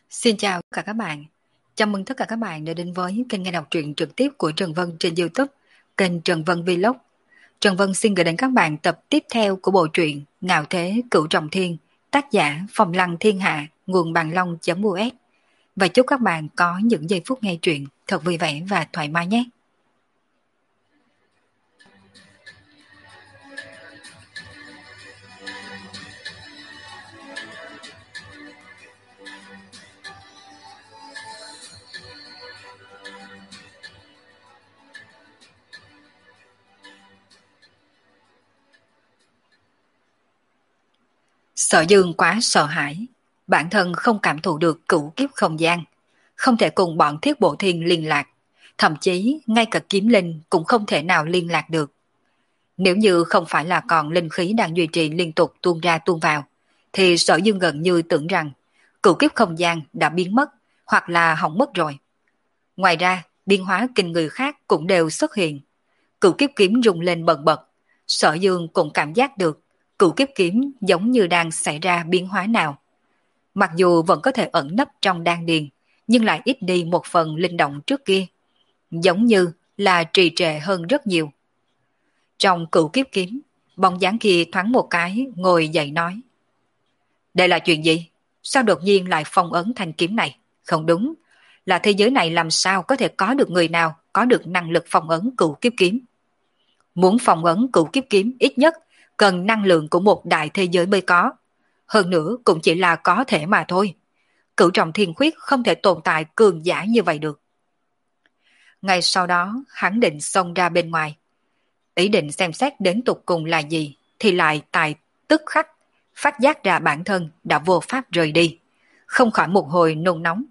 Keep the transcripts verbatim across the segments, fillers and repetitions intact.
Xin chào tất cả các bạn. Chào mừng tất cả các bạn đã đến với kênh nghe đọc truyện trực tiếp của Trần Vân trên YouTube, kênh Trần Vân Vlog. Trần Vân xin gửi đến các bạn tập tiếp theo của bộ truyện Ngạo Thế Cửu Trọng Thiên, tác giả Phong Lăng Thiên Hạ, nguồn bằng long.us. Và chúc các bạn có những giây phút nghe truyện thật vui vẻ và thoải mái nhé. Sở Dương quá sợ hãi, bản thân không cảm thụ được cửu kiếp không gian, không thể cùng bọn Thiết Bộ Thiên liên lạc, thậm chí ngay cả kiếm linh cũng không thể nào liên lạc được. Nếu như không phải là còn linh khí đang duy trì liên tục tuôn ra tuôn vào, thì Sở Dương gần như tưởng rằng cửu kiếp không gian đã biến mất hoặc là hỏng mất rồi. Ngoài ra, biến hóa kinh người khác cũng đều xuất hiện. Cửu kiếp kiếm rung lên bần bật, Sở Dương cũng cảm giác được cửu kiếp kiếm giống như đang xảy ra biến hóa nào. Mặc dù vẫn có thể ẩn nấp trong đan điền, nhưng lại ít đi một phần linh động trước kia. Giống như là trì trệ hơn rất nhiều. Trong cửu kiếp kiếm, bóng dáng kia thoáng một cái ngồi dậy nói. Đây là chuyện gì? Sao đột nhiên lại phong ấn thanh kiếm này? Không đúng, là thế giới này làm sao có thể có được người nào có được năng lực phong ấn cửu kiếp kiếm? Muốn phong ấn cửu kiếp kiếm ít nhất cần năng lượng của một đại thế giới mới có. Hơn nữa cũng chỉ là có thể mà thôi. Cửu trọng thiên khuyết không thể tồn tại cường giả như vậy được. Ngay sau đó hắn định xông ra bên ngoài. Ý định xem xét đến tục cùng là gì thì lại tại tức khắc phát giác ra bản thân đã vô pháp rời đi. Không khỏi một hồi nôn nóng.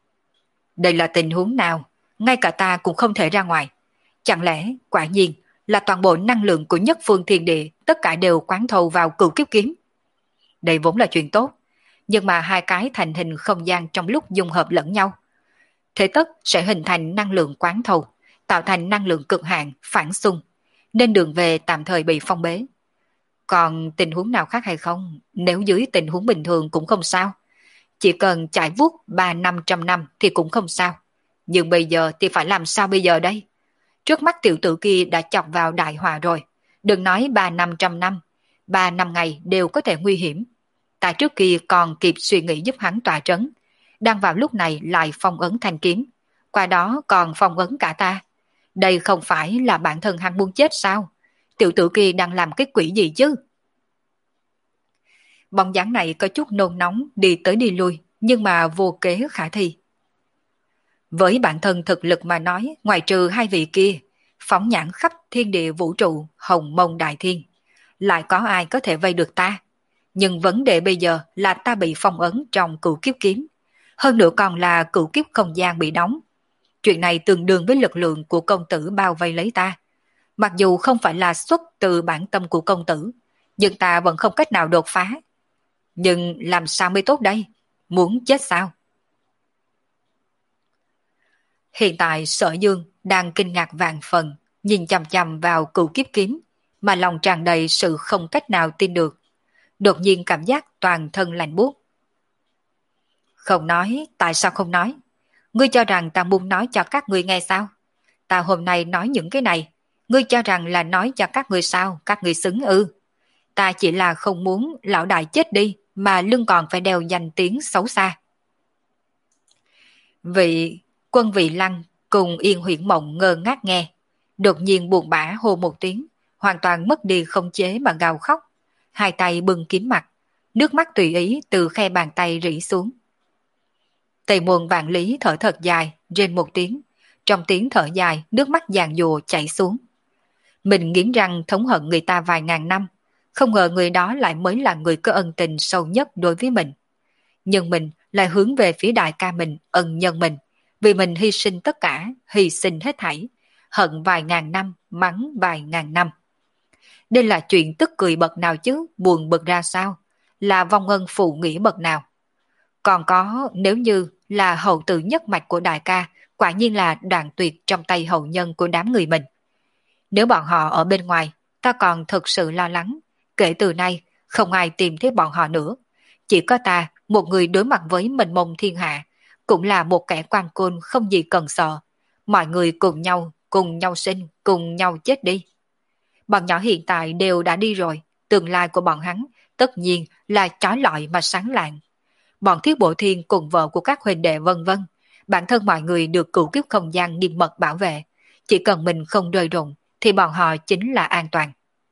Đây là tình huống nào? Ngay cả ta cũng không thể ra ngoài. Chẳng lẽ quả nhiên là toàn bộ năng lượng của nhất phương thiên địa tất cả đều quán thâu vào cửu kiếp kiếm? Đây vốn là chuyện tốt, nhưng mà hai cái thành hình không gian trong lúc dung hợp lẫn nhau, thế tất sẽ hình thành năng lượng quán thâu, tạo thành năng lượng cực hạn phản xung, nên đường về tạm thời bị phong bế. Còn tình huống nào khác hay không? Nếu dưới tình huống bình thường cũng không sao, chỉ cần chạy vuốt ba năm trăm năm thì cũng không sao. Nhưng bây giờ thì phải làm sao bây giờ đây? Trước mắt tiểu tử kia đã chọc vào đại họa rồi. Đừng nói ba năm trăm năm, ba năm ngày đều có thể nguy hiểm. Ta trước kia còn kịp suy nghĩ giúp hắn tỏa trấn, đang vào lúc này lại phong ấn thanh kiếm, qua đó còn phong ấn cả ta. Đây không phải là bản thân hắn muốn chết sao? Tiểu tử kia đang làm cái quỷ gì chứ? Bóng dáng này có chút nôn nóng đi tới đi lui, nhưng mà vô kế khả thi. Với bản thân thực lực mà nói, ngoài trừ hai vị kia, phóng nhãn khắp thiên địa vũ trụ, hồng mông đại thiên, lại có ai có thể vây được ta? Nhưng vấn đề bây giờ là ta bị phong ấn trong cửu kiếp kiếm, hơn nữa còn là cửu kiếp không gian bị đóng. Chuyện này tương đương với lực lượng của công tử bao vây lấy ta. Mặc dù không phải là xuất từ bản tâm của công tử, nhưng ta vẫn không cách nào đột phá. Nhưng làm sao mới tốt đây? Muốn chết sao? Hiện tại Sở Dương đang kinh ngạc vạn phần, nhìn chằm chằm vào cửu kiếp kiếm, mà lòng tràn đầy sự không cách nào tin được. Đột nhiên cảm giác toàn thân lạnh buốt. Không nói, tại sao không nói? Ngươi cho rằng ta muốn nói cho các ngươi nghe sao? Ta hôm nay nói những cái này, ngươi cho rằng là nói cho các ngươi sao? Các ngươi xứng ư? Ta chỉ là không muốn lão đại chết đi, mà lưng còn phải đeo danh tiếng xấu xa. Vị Quân Vị Lăng cùng Yên Huyễn Mộng ngơ ngác nghe, đột nhiên buồn bã hô một tiếng, hoàn toàn mất đi khống chế mà gào khóc, hai tay bưng kín mặt, nước mắt tùy ý từ khe bàn tay rỉ xuống. Tây Môn Vạn Lý thở thật dài, rên một tiếng, trong tiếng thở dài, nước mắt giàn dùa chảy xuống. Mình nghiến răng thống hận người ta vài ngàn năm, không ngờ người đó lại mới là người có ân tình sâu nhất đối với mình. Nhưng mình lại hướng về phía đại ca mình, ân nhân mình, vì mình hy sinh tất cả, hy sinh hết thảy, hận vài ngàn năm, mắng vài ngàn năm. Đây là chuyện tức cười bậc nào chứ, buồn bực ra sao, là vong ân phụ nghĩa bậc nào. Còn có nếu như là hậu tử nhất mạch của đại ca, quả nhiên là đoạn tuyệt trong tay hậu nhân của đám người mình. Nếu bọn họ ở bên ngoài, ta còn thực sự lo lắng, kể từ nay không ai tìm thấy bọn họ nữa. Chỉ có ta, một người đối mặt với mênh mông thiên hạ, cũng là một kẻ quan côn không gì cần sợ. Mọi người cùng nhau, cùng nhau sinh, cùng nhau chết đi. Bọn nhỏ hiện tại đều đã đi rồi, tương lai của bọn hắn tất nhiên là chói lọi mà sáng lạng. Bọn Thiết Bộ Thiên cùng vợ của các huynh đệ vân vân, bản thân mọi người được cửu kiếp không gian nghiêm mật bảo vệ, chỉ cần mình không rơi rụng thì bọn họ chính là an toàn.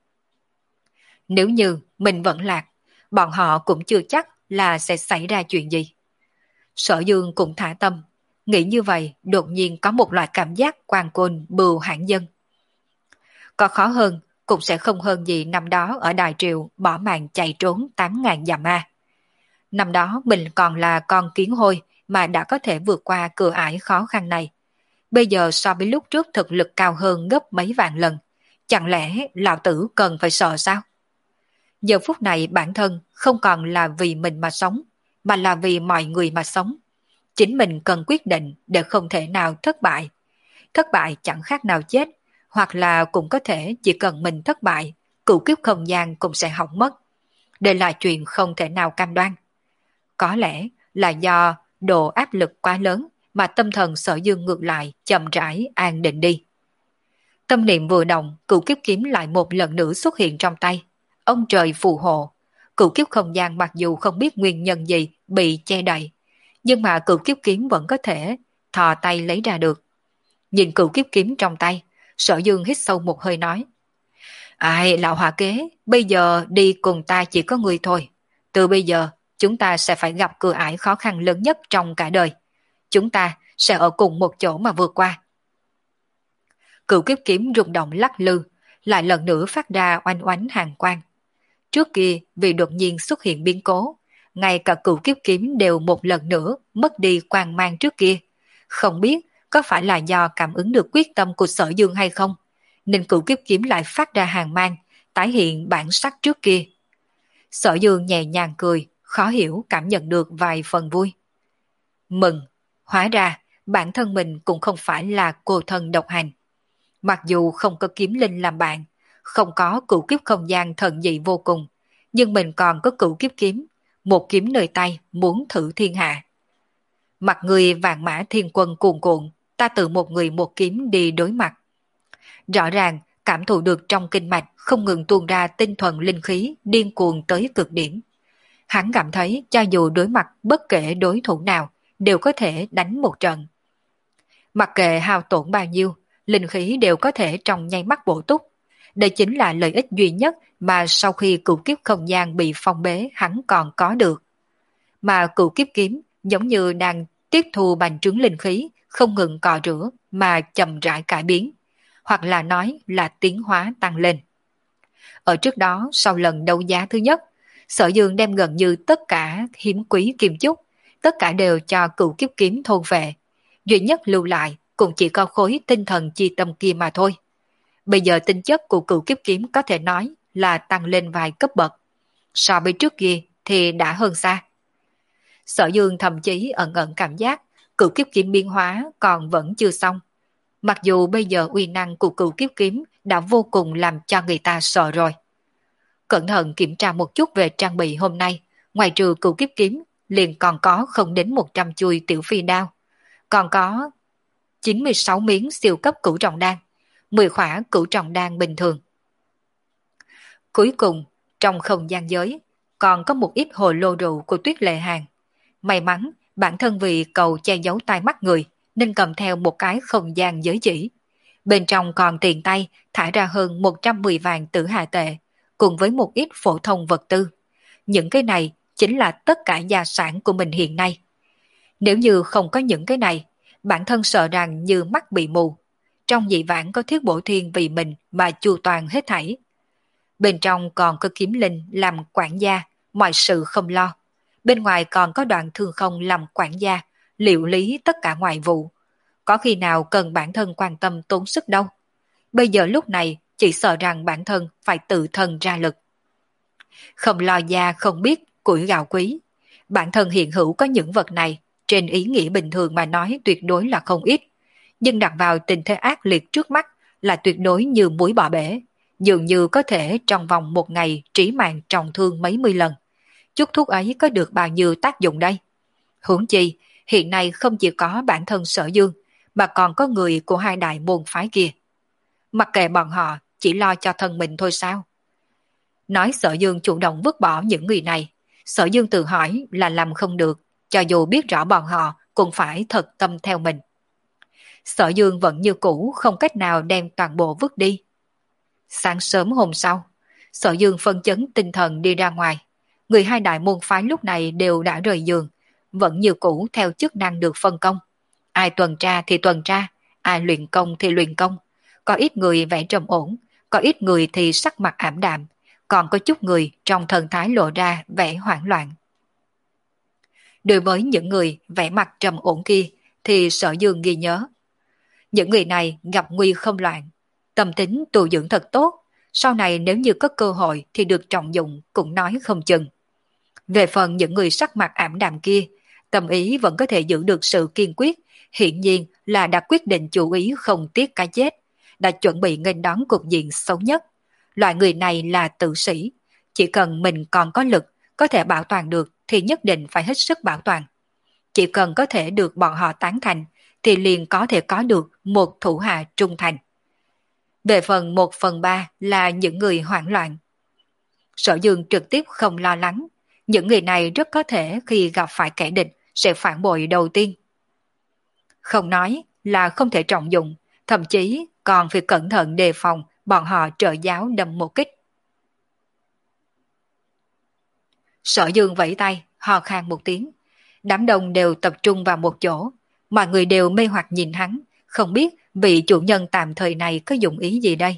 Nếu như mình vẫn lạc, bọn họ cũng chưa chắc là sẽ xảy ra chuyện gì. Sở Dương cũng thả tâm, nghĩ như vậy đột nhiên có một loại cảm giác quan côn bưu hãn dân. Có khó hơn cũng sẽ không hơn gì năm đó ở Đại Triều bỏ mạng chạy trốn tám ngàn dặm ma. Năm đó mình còn là con kiến hôi mà đã có thể vượt qua cửa ải khó khăn này. Bây giờ so với lúc trước thực lực cao hơn gấp mấy vạn lần. Chẳng lẽ lão tử cần phải sợ sao? Giờ phút này bản thân không còn là vì mình mà sống, mà là vì mọi người mà sống. Chính mình cần quyết định để không thể nào thất bại. Thất bại chẳng khác nào chết, hoặc là cũng có thể chỉ cần mình thất bại, cửu kiếp không gian cũng sẽ hỏng mất. Đây là chuyện không thể nào cam đoan. Có lẽ là do độ áp lực quá lớn mà tâm thần Sở Dương ngược lại chậm rãi an định đi. Tâm niệm vừa động, cửu kiếp kiếm lại một lần nữa xuất hiện trong tay. Ông trời phù hộ, cửu kiếp không gian mặc dù không biết nguyên nhân gì bị che đậy, nhưng mà cửu kiếp kiếm vẫn có thể thò tay lấy ra được. Nhìn cửu kiếp kiếm trong tay, Sở Dương hít sâu một hơi nói: Ai, lão hòa kế, bây giờ đi cùng ta chỉ có người thôi. Từ bây giờ, chúng ta sẽ phải gặp cửa ải khó khăn lớn nhất trong cả đời. Chúng ta sẽ ở cùng một chỗ mà vượt qua. Cửu kiếp kiếm rung động lắc lư, lại lần nữa phát ra oanh oánh hàng quang. Trước kia vì đột nhiên xuất hiện biến cố, ngay cả cửu kiếp kiếm đều một lần nữa mất đi quang mang trước kia. Không biết có phải là do cảm ứng được quyết tâm của Sở Dương hay không, nên cửu kiếp kiếm lại phát ra hàng mang, tái hiện bản sắc trước kia. Sở Dương nhẹ nhàng cười, khó hiểu cảm nhận được vài phần vui. Mừng, hóa ra bản thân mình cũng không phải là cô thân độc hành. Mặc dù không có kiếm linh làm bạn, không có cửu kiếp không gian thần dị vô cùng, nhưng mình còn có cửu kiếp kiếm, một kiếm nơi tay muốn thử thiên hạ. Mặt người vạn mã thiên quân cuồn cuộn, ta tự một người một kiếm đi đối mặt. Rõ ràng cảm thụ được trong kinh mạch không ngừng tuôn ra tinh thuần linh khí điên cuồng tới cực điểm. Hắn cảm thấy cho dù đối mặt bất kể đối thủ nào đều có thể đánh một trận. Mặc kệ hao tổn bao nhiêu, linh khí đều có thể trong nháy mắt bổ túc. Đây chính là lợi ích duy nhất mà sau khi cửu kiếp không gian bị phong bế hắn còn có được. Mà cửu kiếp kiếm giống như đang tiếp thu bành trướng linh khí, không ngừng cọ rửa mà chậm rãi cải biến, hoặc là nói là tiến hóa tăng lên. Ở trước đó, sau lần đấu giá thứ nhất, Sở Dương đem gần như tất cả hiếm quý kim chúc, tất cả đều cho cửu kiếp kiếm thôn vệ. Duy nhất lưu lại cũng chỉ có khối tinh thần chi tâm kia mà thôi. Bây giờ tinh chất của cửu kiếp kiếm có thể nói là tăng lên vài cấp bậc. So với trước kia thì đã hơn xa. Sở Dương thậm chí ẩn ẩn cảm giác cửu kiếp kiếm biến hóa còn vẫn chưa xong. Mặc dù bây giờ uy năng của cửu kiếp kiếm đã vô cùng làm cho người ta sợ rồi. Cẩn thận kiểm tra một chút về trang bị hôm nay, ngoài trừ cửu kiếp kiếm, liền còn có không đến một trăm chuôi tiểu phi đao. Còn có chín mươi sáu miếng siêu cấp cửu trọng đan, mười khỏa cửu trọng đan bình thường. Cuối cùng, trong không gian giới, còn có một ít hồ lô rượu của Tuyết Lệ Hàng. May mắn, bản thân vì cầu che giấu tai mắt người, nên cầm theo một cái không gian giới chỉ. Bên trong còn tiền tay thả ra hơn một trăm mười vạn tử hà tệ, cùng với một ít phổ thông vật tư. Những cái này chính là tất cả gia sản của mình hiện nay. Nếu như không có những cái này, bản thân sợ rằng như mắt bị mù. Trong dị vãng có Thiết Bổ Thiên vì mình mà chu toàn hết thảy. Bên trong còn có kiếm linh làm quản gia, mọi sự không lo. Bên ngoài còn có Đoạn Thương Không làm quản gia, liệu lý tất cả ngoại vụ. Có khi nào cần bản thân quan tâm tốn sức đâu. Bây giờ lúc này chỉ sợ rằng bản thân phải tự thân ra lực. Không lo gia không biết củi gạo quý. Bản thân hiện hữu có những vật này, trên ý nghĩa bình thường mà nói tuyệt đối là không ít. Nhưng đặt vào tình thế ác liệt trước mắt là tuyệt đối như muối bỏ bể. Dường như có thể trong vòng một ngày trí mạng trọng thương mấy mươi lần. Chút thuốc ấy có được bao nhiêu tác dụng đây? Huống chi, hiện nay không chỉ có bản thân Sở Dương, mà còn có người của hai đại môn phái kia. Mặc kệ bọn họ, chỉ lo cho thân mình thôi sao? Nói Sở Dương chủ động vứt bỏ những người này, Sở Dương tự hỏi là làm không được, cho dù biết rõ bọn họ cũng phải thật tâm theo mình. Sở Dương vẫn như cũ, không cách nào đem toàn bộ vứt đi. Sáng sớm hôm sau, Sở Dương phân chấn tinh thần đi ra ngoài. Người hai đại môn phái lúc này đều đã rời giường, vẫn như cũ theo chức năng được phân công. Ai tuần tra thì tuần tra, ai luyện công thì luyện công. Có ít người vẻ trầm ổn, có ít người thì sắc mặt ảm đạm, còn có chút người trong thần thái lộ ra vẻ hoảng loạn. Đối với những người vẻ mặt trầm ổn kia thì Sở Dương ghi nhớ. Những người này gặp nguy không loạn, tâm tính tu dưỡng thật tốt, sau này nếu như có cơ hội thì được trọng dụng cũng nói không chừng. Về phần những người sắc mặt ảm đạm kia, tâm ý vẫn có thể giữ được sự kiên quyết, hiển nhiên là đã quyết định chủ ý không tiếc cái chết, đã chuẩn bị nghênh đón cục diện xấu nhất. Loại người này là tử sĩ, chỉ cần mình còn có lực, có thể bảo toàn được thì nhất định phải hết sức bảo toàn. Chỉ cần có thể được bọn họ tán thành, thì liền có thể có được một thủ hạ trung thành. Về phần một phần ba là những người hoảng loạn. Sở Dương trực tiếp không lo lắng, những người này rất có thể khi gặp phải kẻ địch sẽ phản bội đầu tiên. Không nói là không thể trọng dụng, thậm chí còn phải cẩn thận đề phòng bọn họ trợ giáo đâm một kích. Sở Dương vẫy tay, hò khan một tiếng. Đám đông đều tập trung vào một chỗ, mọi người đều mê hoặc nhìn hắn, không biết vị chủ nhân tạm thời này có dụng ý gì đây.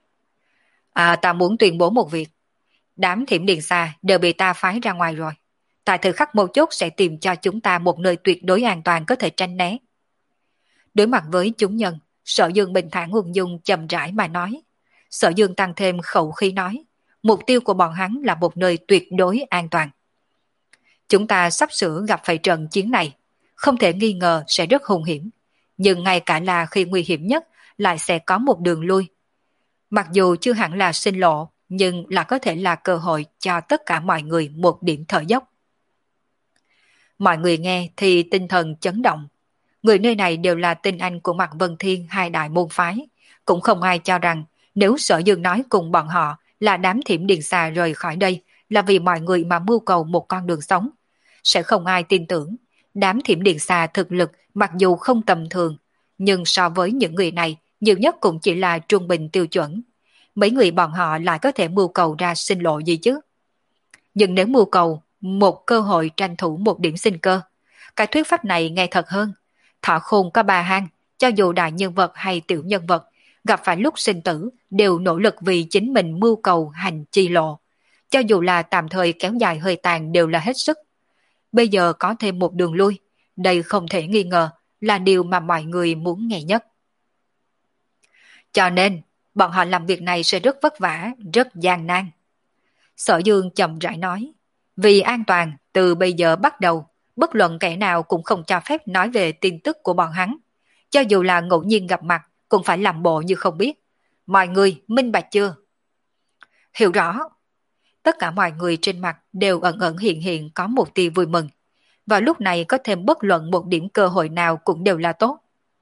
À, ta muốn tuyên bố một việc. Đám thiểm điện xa đều bị ta phái ra ngoài rồi. Tại thời khắc mấu chốt sẽ tìm cho chúng ta một nơi tuyệt đối an toàn có thể tránh né. Đối mặt với chúng nhân, Sở Dương bình thản ung dung chậm rãi mà nói. Sở Dương tăng thêm khẩu khí nói, mục tiêu của bọn hắn là một nơi tuyệt đối an toàn. Chúng ta sắp sửa gặp phải trận chiến này, không thể nghi ngờ sẽ rất hung hiểm, nhưng ngay cả là khi nguy hiểm nhất lại sẽ có một đường lui. Mặc dù chưa hẳn là sinh lộ, nhưng là có thể là cơ hội cho tất cả mọi người một điểm thở dốc. Mọi người nghe thì tinh thần chấn động. Người nơi này đều là tinh anh của Mạc Vân Thiên hai đại môn phái, cũng không ai cho rằng nếu Sở Dương nói cùng bọn họ là đám thiểm điện xà rời khỏi đây là vì mọi người mà mưu cầu một con đường sống. Sẽ không ai tin tưởng, đám thiểm điện xà thực lực mặc dù không tầm thường, nhưng so với những người này nhiều nhất cũng chỉ là trung bình tiêu chuẩn. Mấy người bọn họ lại có thể mưu cầu ra sinh lộ gì chứ? Nhưng nếu mưu cầu một cơ hội tranh thủ một điểm sinh cơ, cái thuyết pháp này nghe thật hơn. Thọ khôn có ba hang, cho dù đại nhân vật hay tiểu nhân vật, gặp phải lúc sinh tử đều nỗ lực vì chính mình mưu cầu hành chi lộ. Cho dù là tạm thời kéo dài hơi tàn đều là hết sức. Bây giờ có thêm một đường lui, đây không thể nghi ngờ là điều mà mọi người muốn nghe nhất. Cho nên, bọn họ làm việc này sẽ rất vất vả, rất gian nan. Sở Dương chậm rãi nói, vì an toàn, từ bây giờ bắt đầu, bất luận kẻ nào cũng không cho phép nói về tin tức của bọn hắn. Cho dù là ngẫu nhiên gặp mặt, cũng phải làm bộ như không biết. Mọi người minh bạch chưa? Hiểu rõ. Tất cả mọi người trên mặt đều ẩn ẩn hiện hiện có một tia vui mừng. Vào lúc này có thêm bất luận một điểm cơ hội nào cũng đều là tốt.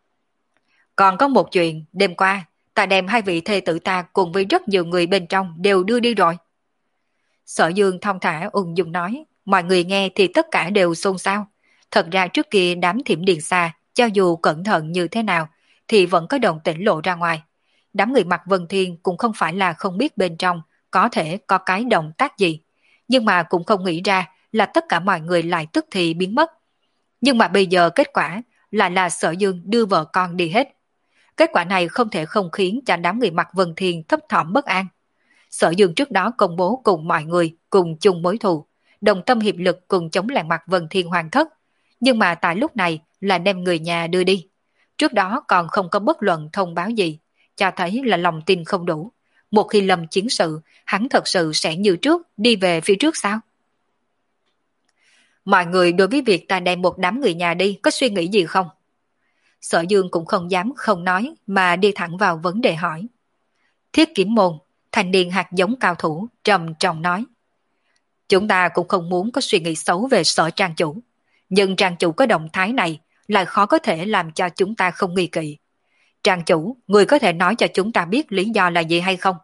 Còn có một chuyện, đêm qua, ta đem hai vị thê tử ta cùng với rất nhiều người bên trong đều đưa đi rồi. Sở Dương thong thả ung dung nói, mọi người nghe thì tất cả đều xôn xao. Thật ra trước kia đám thiểm điện xa, cho dù cẩn thận như thế nào, thì vẫn có động tĩnh lộ ra ngoài. Đám người Mạc Vân Thiên cũng không phải là không biết bên trong có thể có cái động tác gì, nhưng mà cũng không nghĩ ra là tất cả mọi người lại tức thì biến mất. Nhưng mà bây giờ kết quả là là Sở Dương đưa vợ con đi hết. Kết quả này không thể không khiến cho đám người Mạc Vân Thiên thấp thỏm bất an. Sở Dương trước đó công bố cùng mọi người cùng chung mối thù, đồng tâm hiệp lực cùng chống lại Mạc Vân Thiên hoàng thất, nhưng mà tại lúc này là đem người nhà đưa đi. Trước đó còn không có bất luận thông báo gì, cho thấy là lòng tin không đủ. Một khi lâm chiến sự, hắn thật sự sẽ như trước đi về phía trước sao? Mọi người đối với việc ta đem một đám người nhà đi có suy nghĩ gì không? Sở Dương cũng không dám không nói mà đi thẳng vào vấn đề hỏi. Thiết Kiếm Môn, thanh niên hạt giống cao thủ, trầm trọng nói. Chúng ta cũng không muốn có suy nghĩ xấu về Sở trang chủ. Nhưng trang chủ có động thái này lại khó có thể làm cho chúng ta không nghi kỵ. Trang chủ, người có thể nói cho chúng ta biết lý do là gì hay không?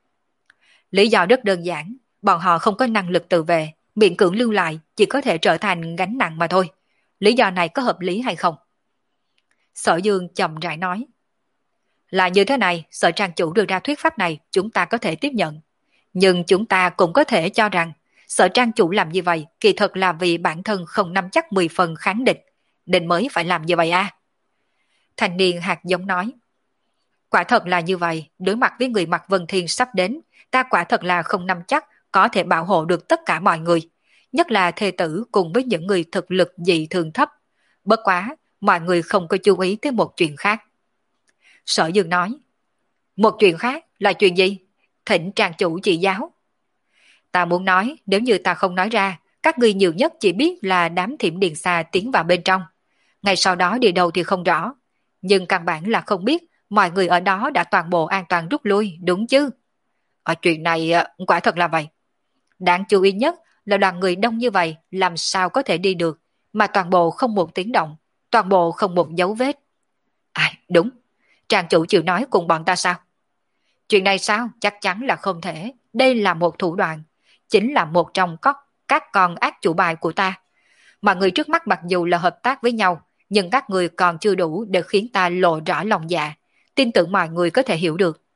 Lý do rất đơn giản, bọn họ không có năng lực tự vệ, miễn cưỡng lưu lại chỉ có thể trở thành gánh nặng mà thôi. Lý do này có hợp lý hay không? Sở Dương chậm rãi nói. Là như thế này, sở trang chủ đưa ra thuyết pháp này chúng ta có thể tiếp nhận. Nhưng chúng ta cũng có thể cho rằng sở trang chủ làm như vậy kỳ thật là vì bản thân không nắm chắc mười phần kháng địch, nên mới phải làm như vậy à? Thanh niên hạt giống nói. Quả thật là như vậy, đối mặt với người mặc Vân Thiên sắp đến, ta quả thật là không nắm chắc có thể bảo hộ được tất cả mọi người, nhất là thê tử cùng với những người thực lực dị thường thấp. Bất quá, mọi người không có chú ý tới một chuyện khác. Sở Dương nói, một chuyện khác là chuyện gì? Thỉnh trang chủ chỉ giáo. Ta muốn nói, nếu như ta không nói ra, các ngươi nhiều nhất chỉ biết là đám thiểm điện xa tiến vào bên trong. Ngày sau đó đi đâu thì không rõ, nhưng căn bản là không biết mọi người ở đó đã toàn bộ an toàn rút lui, đúng chứ? Ở chuyện này quả thật là vậy. Đáng chú ý nhất là đoàn người đông như vậy làm sao có thể đi được, mà toàn bộ không một tiếng động, toàn bộ không một dấu vết. À, đúng, trang chủ chịu nói cùng bọn ta sao? Chuyện này sao? Chắc chắn là không thể. Đây là một thủ đoạn, chính là một trong các, các con ác chủ bài của ta. Mà người trước mắt mặc dù là hợp tác với nhau, nhưng các người còn chưa đủ để khiến ta lộ rõ lòng dạ, tin tưởng mọi người có thể hiểu được.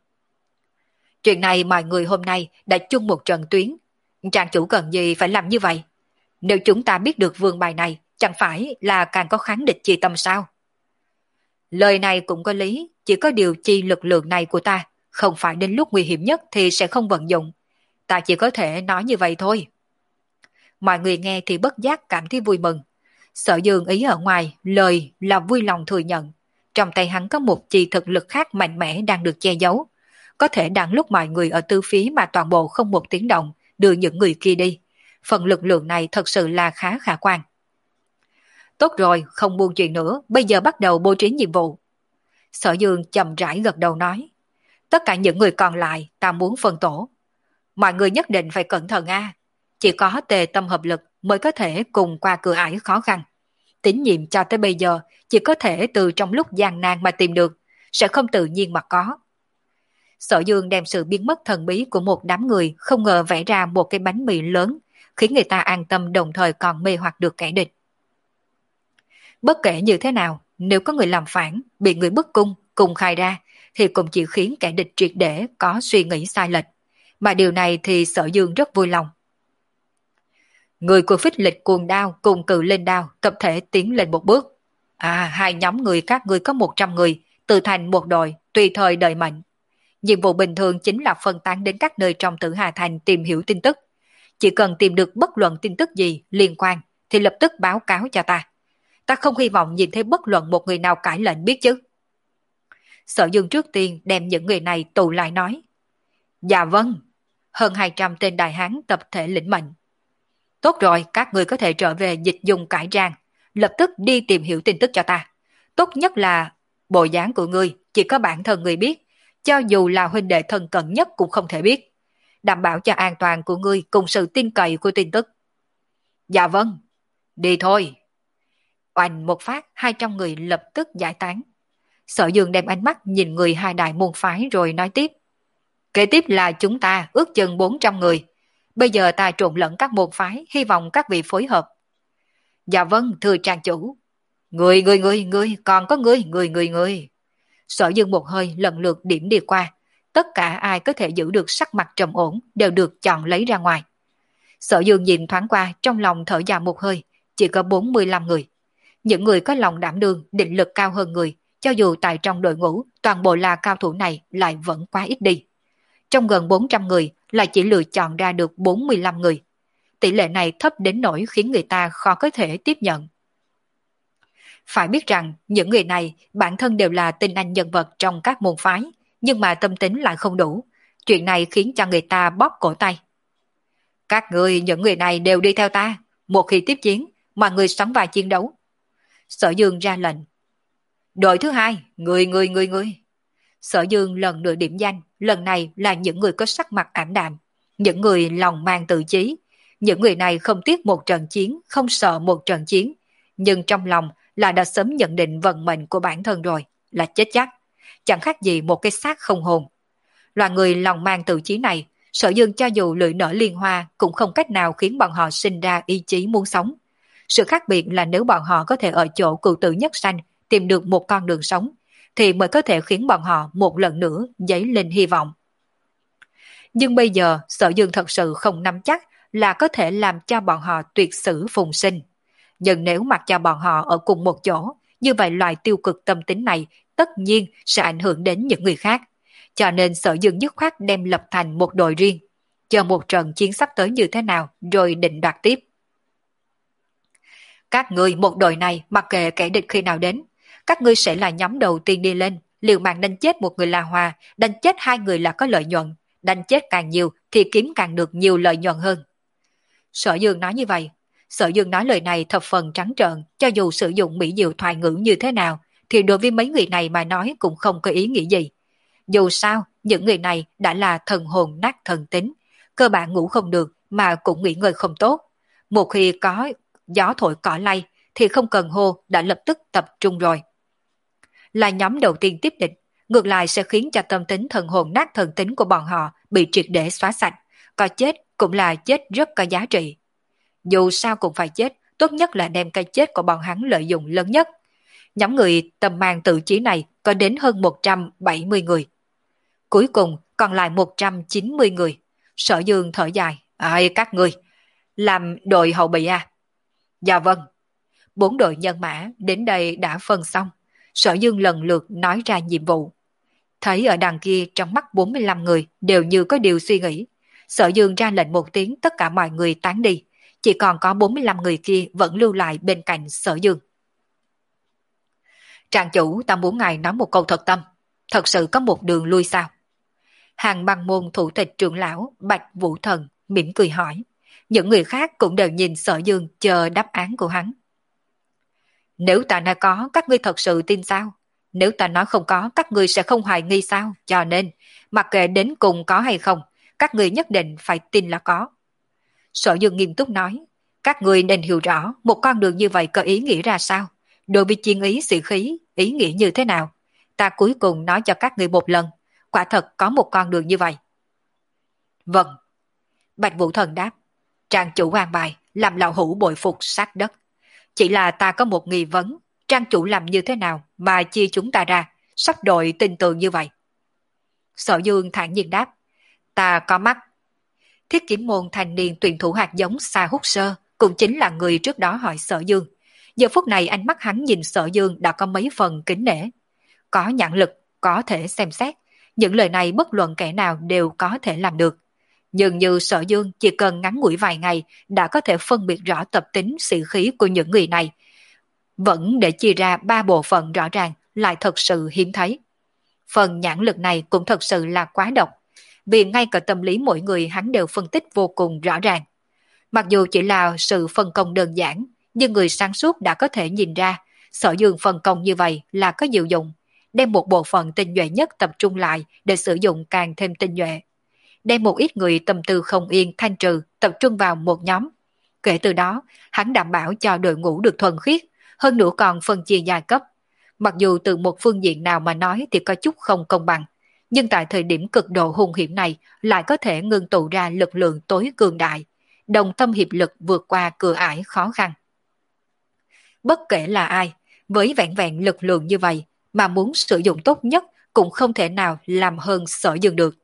Chuyện này mọi người hôm nay đã chung một trận tuyến. Trang chủ cần gì phải làm như vậy? Nếu chúng ta biết được vương bài này, chẳng phải là càng có kháng địch chi tâm sao? Lời này cũng có lý, chỉ có điều chi lực lượng này của ta, không phải đến lúc nguy hiểm nhất thì sẽ không vận dụng. Ta chỉ có thể nói như vậy thôi. Mọi người nghe thì bất giác cảm thấy vui mừng. Sở Dương ý ở ngoài, lời là vui lòng thừa nhận. Trong tay hắn có một chi thực lực khác mạnh mẽ đang được che giấu. Có thể đang lúc mọi người ở tư phía mà toàn bộ không một tiếng động, đưa những người kia đi. Phần lực lượng này thật sự là khá khả quan. Tốt rồi, không buông chuyện nữa, bây giờ bắt đầu bố trí nhiệm vụ. Sở Dương chậm rãi gật đầu nói. Tất cả những người còn lại ta muốn phân tổ. Mọi người nhất định phải cẩn thận a. Chỉ có tề tâm hợp lực mới có thể cùng qua cửa ải khó khăn. Tín nhiệm cho tới bây giờ chỉ có thể từ trong lúc gian nan mà tìm được, sẽ không tự nhiên mà có. Sở Dương đem sự biến mất thần bí của một đám người không ngờ vẽ ra một cái bánh mì lớn, khiến người ta an tâm đồng thời còn mê hoặc được kẻ địch. Bất kể như thế nào, nếu có người làm phản, bị người bức cung, cùng khai ra, thì cũng chỉ khiến kẻ địch triệt để có suy nghĩ sai lệch. Mà điều này thì Sở Dương rất vui lòng. Người của phích lịch cuồng đao cùng cự lên đao tập thể tiến lên một bước. À, hai nhóm người các ngươi có một trăm người, tự thành một đội, tùy thời đợi mệnh. Nhiệm vụ bình thường chính là phân tán đến các nơi trong Tử Hà Thành tìm hiểu tin tức. Chỉ cần tìm được bất luận tin tức gì liên quan thì lập tức báo cáo cho ta. Ta không hy vọng nhìn thấy bất luận một người nào cãi lệnh biết chứ. Sở Dương trước tiên đem những người này tụ lại nói. Dạ vâng. Hơn hai trăm tên đại hán tập thể lĩnh mệnh. Tốt rồi, các người có thể trở về dịch dùng cải trang, lập tức đi tìm hiểu tin tức cho ta. Tốt nhất là bộ dáng của ngươi chỉ có bản thân người biết, cho dù là huynh đệ thân cận nhất cũng không thể biết. Đảm bảo cho an toàn của ngươi cùng sự tin cậy của tin tức. Dạ vâng. Đi thôi. Oanh một phát, hai trăm người lập tức giải tán. Sở Dương đem ánh mắt nhìn người hai đại môn phái rồi nói tiếp. Kế tiếp là chúng ta ước chừng bốn trăm người. Bây giờ ta trộn lẫn các môn phái, hy vọng các vị phối hợp. Dạ vâng, thưa trang chủ. Người, người, người, người, còn có người, người, người, người. Sở Dương một hơi lần lượt điểm đi qua. Tất cả ai có thể giữ được sắc mặt trầm ổn đều được chọn lấy ra ngoài. Sở Dương nhìn thoáng qua trong lòng thở dài một hơi, chỉ có bốn mươi lăm người. Những người có lòng đảm đương, định lực cao hơn người, cho dù tại trong đội ngũ toàn bộ là cao thủ này lại vẫn quá ít đi. Trong gần bốn trăm người lại chỉ lựa chọn ra được bốn mươi lăm người. Tỷ lệ này thấp đến nỗi khiến người ta khó có thể tiếp nhận. Phải biết rằng những người này bản thân đều là tinh anh nhân vật trong các môn phái, nhưng mà tâm tính lại không đủ. Chuyện này khiến cho người ta bóp cổ tay. Các người, những người này đều đi theo ta. Một khi tiếp chiến, mọi người sóng vai chiến đấu. Sở Dương ra lệnh. Đội thứ hai, người, người, người, người. Sở Dương lần nữa điểm danh, lần này là những người có sắc mặt ảm đạm, những người lòng mang tự chí, Những người này không tiếc một trận chiến, không sợ một trận chiến, nhưng trong lòng là đã sớm nhận định vận mệnh của bản thân rồi, là chết chắc, chẳng khác gì một cái xác không hồn. Loài người lòng mang tự chí này, Sở Dương cho dù lưỡi nở liên hoa cũng không cách nào khiến bọn họ sinh ra ý chí muốn sống. Sự khác biệt là nếu bọn họ có thể ở chỗ cựu tử nhất sanh tìm được một con đường sống, thì mới có thể khiến bọn họ một lần nữa dấy lên hy vọng. Nhưng bây giờ Sở Dương thật sự không nắm chắc là có thể làm cho bọn họ tuyệt sử phùng sinh. Nhưng nếu mặc cho bọn họ ở cùng một chỗ, như vậy loại tiêu cực tâm tính này tất nhiên sẽ ảnh hưởng đến những người khác. Cho nên Sở Dương dứt khoát đem lập thành một đội riêng, chờ một trận chiến sắp tới như thế nào rồi định đoạt tiếp. Các ngươi một đội này mặc kệ kẻ địch khi nào đến, các ngươi sẽ là nhóm đầu tiên đi lên, liều mạng đánh chết một người là hòa, đánh chết hai người là có lợi nhuận, đánh chết càng nhiều thì kiếm càng được nhiều lợi nhuận hơn. Sở Dương nói như vậy, Sở Dương nói lời này thập phần trắng trợn, cho dù sử dụng mỹ diệu thoại ngữ như thế nào, thì đối với mấy người này mà nói cũng không có ý nghĩa gì. Dù sao, những người này đã là thần hồn nát thần tính, cơ bản ngủ không được mà cũng nghỉ ngơi không tốt. Một khi có gió thổi cỏ lay thì không cần hô đã lập tức tập trung rồi. Là nhóm đầu tiên tiếp địch, ngược lại sẽ khiến cho tâm tính thần hồn nát thần tính của bọn họ bị triệt để xóa sạch, có chết cũng là chết rất có giá trị. Dù sao cũng phải chết, tốt nhất là đem cái chết của bọn hắn lợi dụng lớn nhất. Nhóm người tầm mang tự chí này có đến hơn một trăm bảy mươi người. Cuối cùng còn lại một trăm chín mươi người. Sở Dương thở dài, ai các người, làm đội hậu bị à? Dạ vâng. Bốn đội nhân mã đến đây đã phân xong. Sở Dương lần lượt nói ra nhiệm vụ. Thấy ở đằng kia trong mắt bốn mươi lăm người đều như có điều suy nghĩ. Sở Dương ra lệnh một tiếng tất cả mọi người tán đi. Chỉ còn có bốn mươi lăm người kia vẫn lưu lại bên cạnh Sở Dương. Trang chủ, ta muốn ngài nói một câu thật tâm. Thật sự có một đường lui sao? Hàng băng môn thủ tịch trưởng lão Bạch Vũ Thần mỉm cười hỏi. Những người khác cũng đều nhìn Sở Dương chờ đáp án của hắn. Nếu ta nói có, các ngươi thật sự tin sao? Nếu ta nói không có, các ngươi sẽ không hoài nghi sao? Cho nên, mặc kệ đến cùng có hay không, các ngươi nhất định phải tin là có. Sở Dương nghiêm túc nói, các ngươi nên hiểu rõ một con đường như vậy có ý nghĩa ra sao? Đối với chiến ý sĩ khí, ý nghĩa như thế nào? Ta cuối cùng nói cho các ngươi một lần, quả thật có một con đường như vậy. Vâng. Bạch Vũ Thần đáp, Trang chủ an bài, làm lão hủ bội phục sát đất. Chỉ là ta có một nghi vấn, Trang chủ làm như thế nào mà chia chúng ta ra, sắp đội tin tưởng như vậy? Sở Dương thản nhiên đáp, ta có mắt. Thiết Kiếm môn thanh niên tuyển thủ hạt giống Sa Húc Sơ cũng chính là người trước đó hỏi Sở Dương. Giờ phút này ánh mắt hắn nhìn Sở Dương đã có mấy phần kính nể. Có nhãn lực, có thể xem xét, những lời này bất luận kẻ nào đều có thể làm được. Nhưng như Sở Dương chỉ cần ngắn ngủi vài ngày đã có thể phân biệt rõ tập tính sĩ khí của những người này. Vẫn để chia ra ba bộ phận rõ ràng lại thật sự hiếm thấy. Phần nhãn lực này cũng thật sự là quá độc, vì ngay cả tâm lý mỗi người hắn đều phân tích vô cùng rõ ràng. Mặc dù chỉ là sự phân công đơn giản, nhưng người sáng suốt đã có thể nhìn ra Sở Dương phân công như vậy là có diệu dụng, đem một bộ phận tinh nhuệ nhất tập trung lại để sử dụng càng thêm tinh nhuệ. Đem một ít người tâm tư không yên thanh trừ tập trung vào một nhóm. Kể từ đó, hắn đảm bảo cho đội ngũ được thuần khiết, hơn nữa còn phân chia giai cấp. Mặc dù từ một phương diện nào mà nói thì có chút không công bằng, nhưng tại thời điểm cực độ hung hiểm này lại có thể ngưng tụ ra lực lượng tối cường đại, đồng tâm hiệp lực vượt qua cửa ải khó khăn. Bất kể là ai, với vẹn vẹn lực lượng như vậy mà muốn sử dụng tốt nhất cũng không thể nào làm hơn Sở Dương được.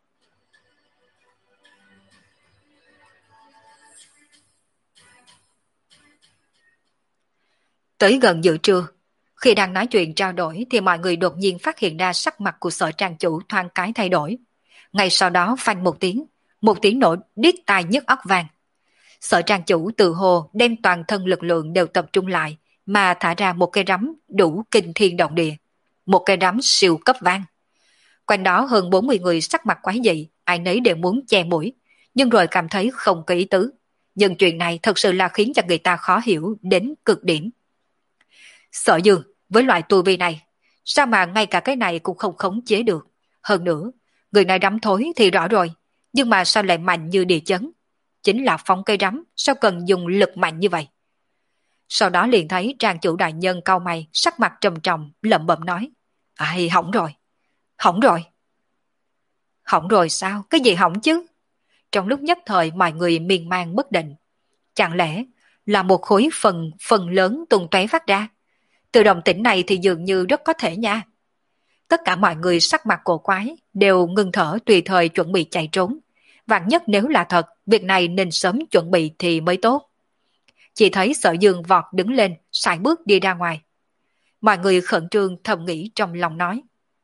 Tới gần giữa trưa, khi đang nói chuyện trao đổi thì mọi người đột nhiên phát hiện ra sắc mặt của Sở trang chủ thoáng cái thay đổi. Ngay sau đó phanh một tiếng, một tiếng nổ điếc tai nhức óc vang. Sở trang chủ tự hồ đem toàn thân lực lượng đều tập trung lại mà thả ra một cây rắm đủ kinh thiên động địa. Một cây rắm siêu cấp vang. Quanh đó hơn bốn mươi người sắc mặt quái dị, ai nấy đều muốn che mũi, nhưng rồi cảm thấy không có ý tứ. Nhưng chuyện này thật sự là khiến cho người ta khó hiểu đến cực điểm. Sở Dương, với loại tu vi này, sao mà ngay cả cái này cũng không khống chế được? Hơn nữa, người này đắm thối thì rõ rồi, nhưng mà sao lại mạnh như địa chấn? chính là phóng cây rắm, sao cần dùng lực mạnh như vậy? Sau đó liền thấy trang chủ đại nhân cau mày, sắc mặt trầm trọng, lẩm bẩm nói. Ai, hỏng rồi, hỏng rồi. Hỏng rồi sao? Cái gì hỏng chứ? Trong lúc nhất thời mọi người miên man bất định. Chẳng lẽ là một khối phần phần lớn tung tóe phát ra? Từ động tĩnh này thì dường như rất có thể nha. Tất cả mọi người sắc mặt cổ quái, đều ngưng thở tùy thời chuẩn bị chạy trốn. Vạn nhất nếu là thật, việc này nên sớm chuẩn bị thì mới tốt. Chỉ thấy Sở Dương vọt đứng lên, sải bước đi ra ngoài. Mọi người khẩn trương thầm nghĩ trong lòng nói.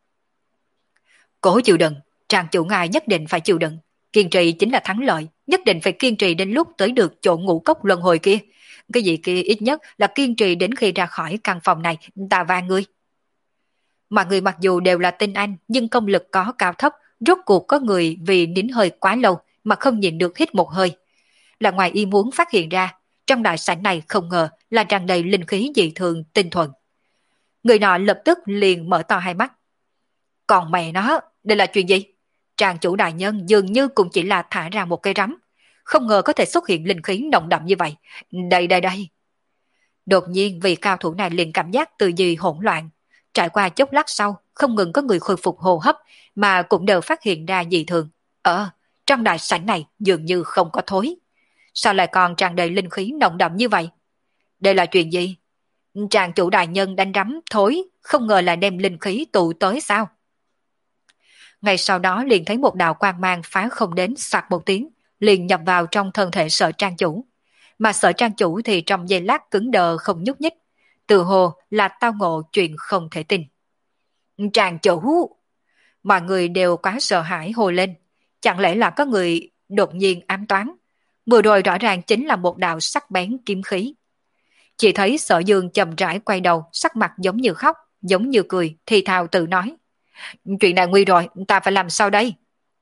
Cố chịu đựng, Trang chủ ngài nhất định phải chịu đựng. Kiên trì chính là thắng lợi, nhất định phải kiên trì đến lúc tới được chỗ ngũ cốc luân hồi kia. Cái gì kia ít nhất là kiên trì đến khi ra khỏi căn phòng này, ta van ngươi. Mọi người mặc dù đều là tinh anh, nhưng công lực có cao thấp, rốt cuộc có người vì nín hơi quá lâu mà không nhịn được hít một hơi. Là ngoài ý muốn phát hiện ra, trong đại sảnh này không ngờ là tràn đầy linh khí dị thường tinh thuần. Người nọ lập tức liền mở to hai mắt. Còn mẹ nó, đây là chuyện gì? Tràng chủ đại nhân dường như cũng chỉ là thả ra một cây rắm. Không ngờ có thể xuất hiện linh khí nồng đậm như vậy. Đây đây đây. Đột nhiên vị cao thủ này liền cảm giác từ gì hỗn loạn. Trải qua chốc lát sau, không ngừng có người khôi phục hô hấp mà cũng đều phát hiện ra dị thường. Ờ, trong đại sảnh này dường như không có thối. Sao lại còn tràn đầy linh khí nồng đậm như vậy? Đây là chuyện gì? Tràng chủ đại nhân đánh rắm thối, không ngờ là đem linh khí tụ tới sao? Ngay sau đó liền thấy một đạo quang mang phá không đến soạt một tiếng, liền nhập vào trong thân thể Sở trang chủ. Mà Sở trang chủ thì trong giây lát cứng đờ không nhúc nhích, tự hồ là tao ngộ chuyện không thể tin. Trang chủ! Mọi người đều quá sợ hãi hồ lên, chẳng lẽ là có người đột nhiên ám toán? Vừa rồi rõ ràng chính là một đạo sắc bén kiếm khí. Chỉ thấy Sở Dương chậm rãi quay đầu, sắc mặt giống như khóc, giống như cười, thì thào tự nói. Chuyện này nguy rồi, ta phải làm sao đây?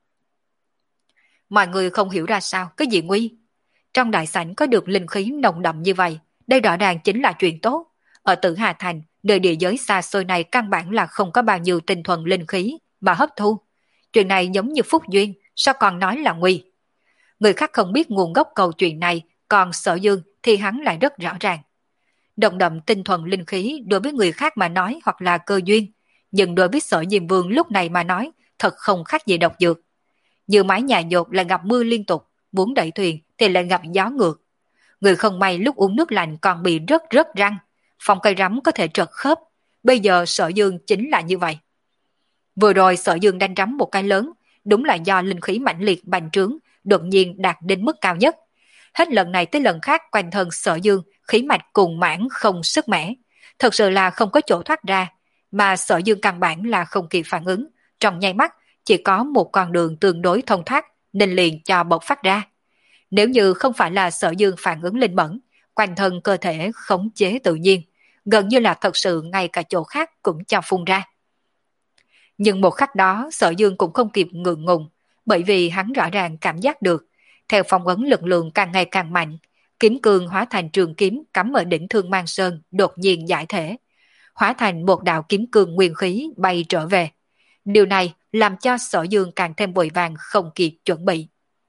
Mọi người không hiểu ra sao, cái gì nguy? Trong đại sảnh có được linh khí nồng đậm như vậy, đây rõ ràng chính là chuyện tốt. Ở Tử Hà Thành, nơi địa giới xa xôi này căn bản là không có bao nhiêu tinh thuần linh khí mà hấp thu. Chuyện này giống như phúc duyên, sao còn nói là nguy? Người khác không biết nguồn gốc câu chuyện này, còn Sở Dương thì hắn lại rất rõ ràng. Đồng đậm tinh thuần linh khí đối với người khác mà nói hoặc là cơ duyên, nhưng đối với Sở Diêm Vương lúc này mà nói thật không khác gì độc dược. Như mái nhà dột là gặp mưa liên tục, muốn đẩy thuyền thì lại gặp gió ngược. Người không may lúc uống nước lạnh còn bị rớt rớt răng, phòng cây rắm có thể trật khớp. Bây giờ Sở Dương chính là như vậy. Vừa rồi Sở Dương đánh rắm một cái lớn, đúng là do linh khí mãnh liệt bành trướng, đột nhiên đạt đến mức cao nhất. Hết lần này tới lần khác quanh thân Sở Dương khí mạch cùng mãn không sức mẻ, thật sự là không có chỗ thoát ra, mà Sở Dương căn bản là không kịp phản ứng, trong nháy mắt chỉ có một con đường tương đối thông thoát nên liền cho bộc phát ra. Nếu như không phải là Sở Dương phản ứng linh mẫn, quanh thân cơ thể khống chế tự nhiên, gần như là thật sự ngay cả chỗ khác cũng cho phun ra. Nhưng một khắc đó Sở Dương cũng không kịp ngượng ngùng, bởi vì hắn rõ ràng cảm giác được, theo phong ấn lực lượng càng ngày càng mạnh, kiếm cương hóa thành trường kiếm cắm ở đỉnh Thương Mang Sơn đột nhiên giải thể, hóa thành một đạo kiếm cương nguyên khí bay trở về. Điều này làm cho Sở Dương càng thêm vội vàng không kịp chuẩn bị.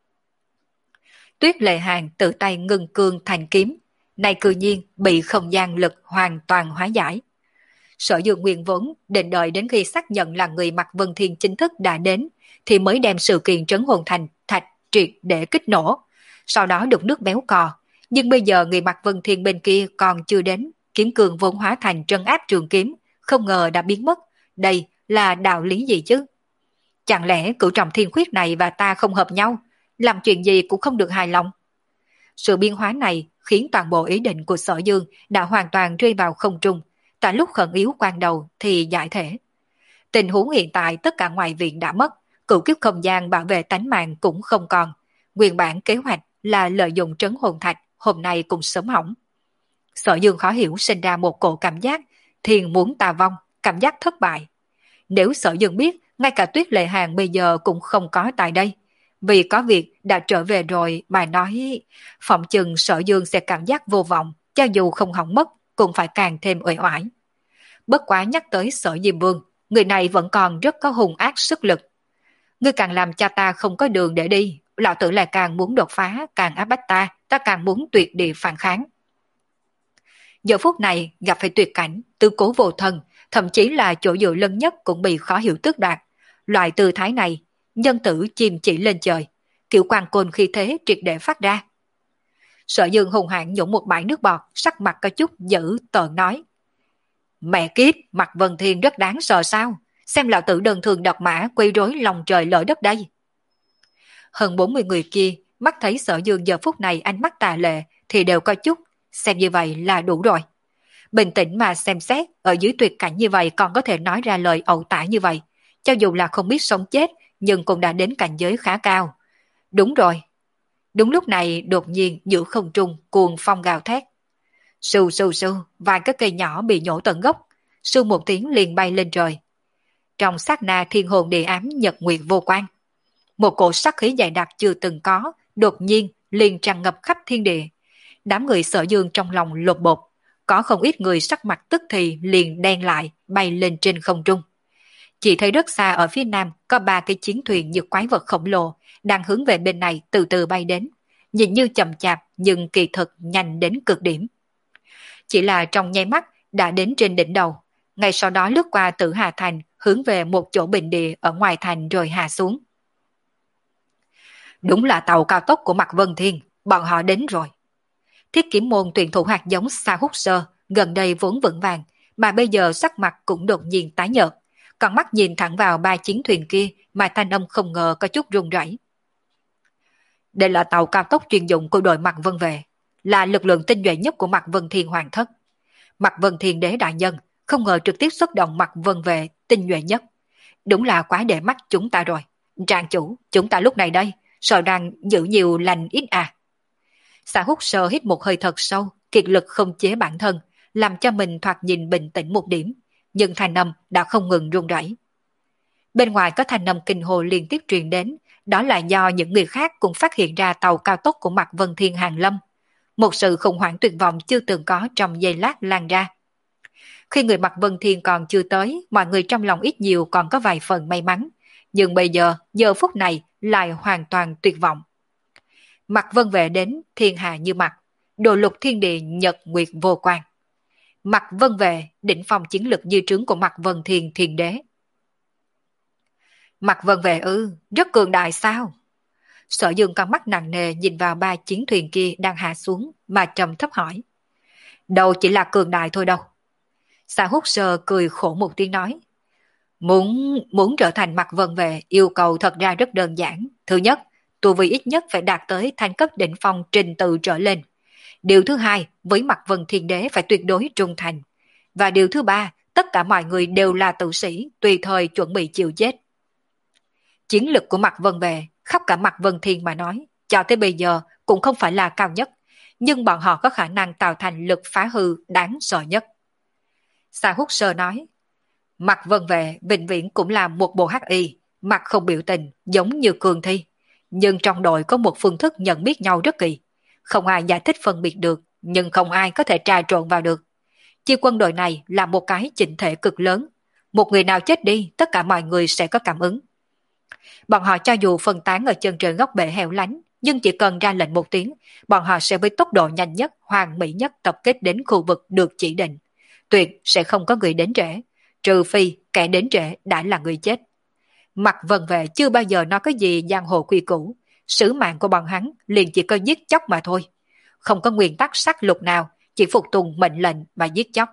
Tuyết Lệ Hàn tự tay ngưng cương thành kiếm, này cư nhiên bị không gian lực hoàn toàn hóa giải. Sở Dương nguyên vốn định đợi đến khi xác nhận là người mặc Vân Thiên chính thức đã đến, thì mới đem sự kiện trấn hồn thành thạch triệt để kích nổ, sau đó được nước béo cò. Nhưng bây giờ người mặc Vân Thiên bên kia còn chưa đến, kiếm cường vốn hóa thành trấn áp trường kiếm, không ngờ đã biến mất. Đây là đạo lý gì chứ? Chẳng lẽ cửu trọng thiên khuyết này và ta không hợp nhau, làm chuyện gì cũng không được hài lòng? Sự biến hóa này khiến toàn bộ ý định của Sở Dương đã hoàn toàn rơi vào không trung, tại lúc khẩn yếu quan đầu thì giải thể. Tình huống hiện tại tất cả ngoại viện đã mất, cửu kiếp không gian bảo vệ tánh mạng cũng không còn. Nguyên bản kế hoạch là lợi dụng trấn hồn thạch, hôm nay cũng sớm hỏng. Sở Dương khó hiểu sinh ra một cổ cảm giác thiên muốn tà vong, cảm giác thất bại. Nếu Sở Dương biết ngay cả Tuyết Lệ Hàn bây giờ cũng không có tại đây, vì có việc đã trở về rồi mà nói, phỏng chừng Sở Dương sẽ cảm giác vô vọng, cho dù không hỏng mất cũng phải càng thêm uể oải. Bất quá nhắc tới Sở Diêm Vương, người này vẫn còn rất có hung ác sức lực. Ngươi càng làm cho ta không có đường để đi, lão tử lại càng muốn đột phá, càng áp bách ta, ta càng muốn tuyệt địa phản kháng. Giờ phút này gặp phải tuyệt cảnh, tư cố vô thân, thậm chí là chỗ dựa lớn nhất cũng bị khó hiểu tước đoạt. Loại tư thái này, nhân tử chìm chỉ lên trời, kiểu quang côn khi thế triệt để phát ra. Sở Dương hùng hãn nhổ một bãi nước bọt, sắc mặt có chút dữ tợn nói: Mẹ kiếp, Mạc Vân Thiên rất đáng sợ sao? Xem lão tử đơn thường độc mã quấy rối lòng trời lỡ đất đây. Hơn bốn mươi người kia, mắt thấy Sở Dương giờ phút này ánh mắt tà lệ thì đều có chút, xem như vậy là đủ rồi. Bình tĩnh mà xem xét, ở dưới tuyệt cảnh như vậy còn có thể nói ra lời ẩu tả như vậy. Cho dù là không biết sống chết, nhưng cũng đã đến cảnh giới khá cao. Đúng rồi. Đúng lúc này đột nhiên giữa không trung cuồng phong gào thét. Sù sù sù, vài cái cây nhỏ bị nhổ tận gốc, sù một tiếng liền bay lên trời. Trong sát na thiên hồn địa ám nhật nguyệt vô quan. Một cổ sắc khí dày đặc chưa từng có, đột nhiên liền tràn ngập khắp thiên địa. Đám người Sở Dương trong lòng lột bột, có không ít người sắc mặt tức thì liền đen lại, bay lên trên không trung. Chỉ thấy rất xa ở phía nam có ba cái chiến thuyền như quái vật khổng lồ đang hướng về bên này từ từ bay đến, nhìn như chậm chạp nhưng kỳ thực nhanh đến cực điểm. Chỉ là trong nháy mắt đã đến trên đỉnh đầu, ngay sau đó lướt qua Tử Hà Thành hướng về một chỗ bình địa ở ngoài thành rồi hạ xuống. Đúng là tàu cao tốc của Mạc Vân Thiên, bọn họ đến rồi. Thiết Kiếm môn tuyển thủ hạt giống Sa Húc Sơ gần đây vốn vững vàng, mà bây giờ sắc mặt cũng đột nhiên tái nhợt, còn mắt nhìn thẳng vào ba chiến thuyền kia mà thanh âm không ngờ có chút run rẩy. Đây là tàu cao tốc chuyên dụng của đội Mạc Vân Vệ, là lực lượng tinh nhuệ nhất của Mạc Vân Thiên Hoàng thất. Mạc Vân Thiên Đế đại nhân không ngờ trực tiếp xuất động Mạc Vân Vệ tinh nhuệ nhất, đúng là quá để mắt chúng ta rồi. Trang chủ, chúng ta lúc này đây sợ rằng giữ nhiều lành ít à. Sa Húc Sơ hít một hơi thật sâu, kiệt lực không chế bản thân, làm cho mình thoạt nhìn bình tĩnh một điểm, nhưng thanh âm đã không ngừng run rẩy. Bên ngoài có thanh âm kinh hồ liên tiếp truyền đến, đó là do những người khác cũng phát hiện ra tàu cao tốc của Mạc Vân Thiên Hàn Lâm. Một sự khủng hoảng tuyệt vọng chưa từng có trong giây lát lan ra. Khi người Mạc Vân Thiên còn chưa tới, mọi người trong lòng ít nhiều còn có vài phần may mắn, nhưng bây giờ, giờ phút này lại hoàn toàn tuyệt vọng. Mạc Vân Vệ đến, thiên hạ như mặt, đồ lục thiên địa nhật nguyệt vô quan. Mạc Vân Vệ, đỉnh phong chiến lực như trướng của Mạc Vân Thiên Thiên Đế. Mạc Vân Vệ ư, rất cường đại sao? Sở Dương con mắt nặng nề nhìn vào ba chiến thuyền kia đang hạ xuống mà trầm thấp hỏi. Đâu chỉ là cường đại thôi đâu. Sa Húc Sơ cười khổ một tiếng nói. Muốn, muốn trở thành Mạc Vân Vệ yêu cầu thật ra rất đơn giản. Thứ nhất, tu vi ít nhất phải đạt tới thanh cấp đỉnh phong trình tự trở lên. Điều thứ hai, với Mạc Vân Thiên Đế phải tuyệt đối trung thành. Và điều thứ ba, tất cả mọi người đều là tử sĩ, tùy thời chuẩn bị chịu chết. Chiến lực của Mạc Vân Vệ, khắp cả Mạc Vân Thiên mà nói, cho tới bây giờ cũng không phải là cao nhất, nhưng bọn họ có khả năng tạo thành lực phá hư đáng sợ nhất. Sa Húc Sơ nói, Mạc Vân Vệ vĩnh viễn cũng là một bộ hắc y, mặt không biểu tình, giống như cường thi. Nhưng trong đội có một phương thức nhận biết nhau rất kỳ. Không ai giải thích phân biệt được, nhưng không ai có thể trà trộn vào được. Chi quân đội này là một cái chỉnh thể cực lớn. Một người nào chết đi, tất cả mọi người sẽ có cảm ứng. Bọn họ cho dù phân tán ở chân trời góc bể hẻo lánh, nhưng chỉ cần ra lệnh một tiếng, bọn họ sẽ với tốc độ nhanh nhất, hoàn mỹ nhất tập kết đến khu vực được chỉ định. Tuyệt sẽ không có người đến trễ, trừ phi kẻ đến trễ đã là người chết. Mạc Vân Vệ chưa bao giờ nói cái gì giang hồ quy củ, sứ mạng của bọn hắn liền chỉ có giết chóc mà thôi. Không có nguyên tắc sát lục nào, chỉ phục tùng mệnh lệnh mà giết chóc.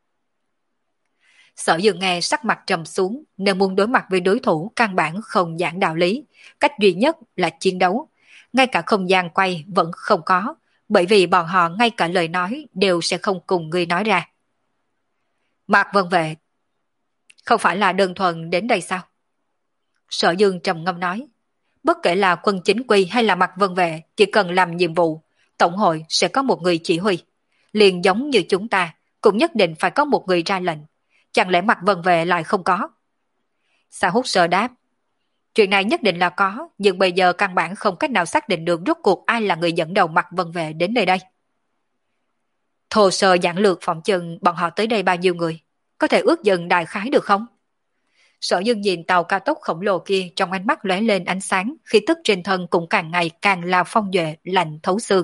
Sở Dương nghe sắc mặt trầm xuống, nên muốn đối mặt với đối thủ căn bản không giảng đạo lý, cách duy nhất là chiến đấu. Ngay cả không gian quay vẫn không có, bởi vì bọn họ ngay cả lời nói đều sẽ không cùng người nói ra. Mạc Vân Vệ, không phải là đơn thuần đến đây sao? Sở Dương trầm ngâm nói, bất kể là quân chính quy hay là Mạc Vân Vệ, chỉ cần làm nhiệm vụ, tổng hội sẽ có một người chỉ huy. Liền giống như chúng ta, cũng nhất định phải có một người ra lệnh. Chẳng lẽ Mạc Vân Vệ lại không có? Sa Húc Sơ đáp, chuyện này nhất định là có, nhưng bây giờ căn bản không cách nào xác định được rốt cuộc ai là người dẫn đầu Mạc Vân Vệ đến nơi đây. Thô sơ giản lược phỏng chừng bọn họ tới đây bao nhiêu người, có thể ước dần đại khái được không? Sở Dương nhìn tàu cao tốc khổng lồ kia, trong ánh mắt lóe lên ánh sáng, khí tức trên thân cũng càng ngày càng là phong duệ, lạnh thấu xương.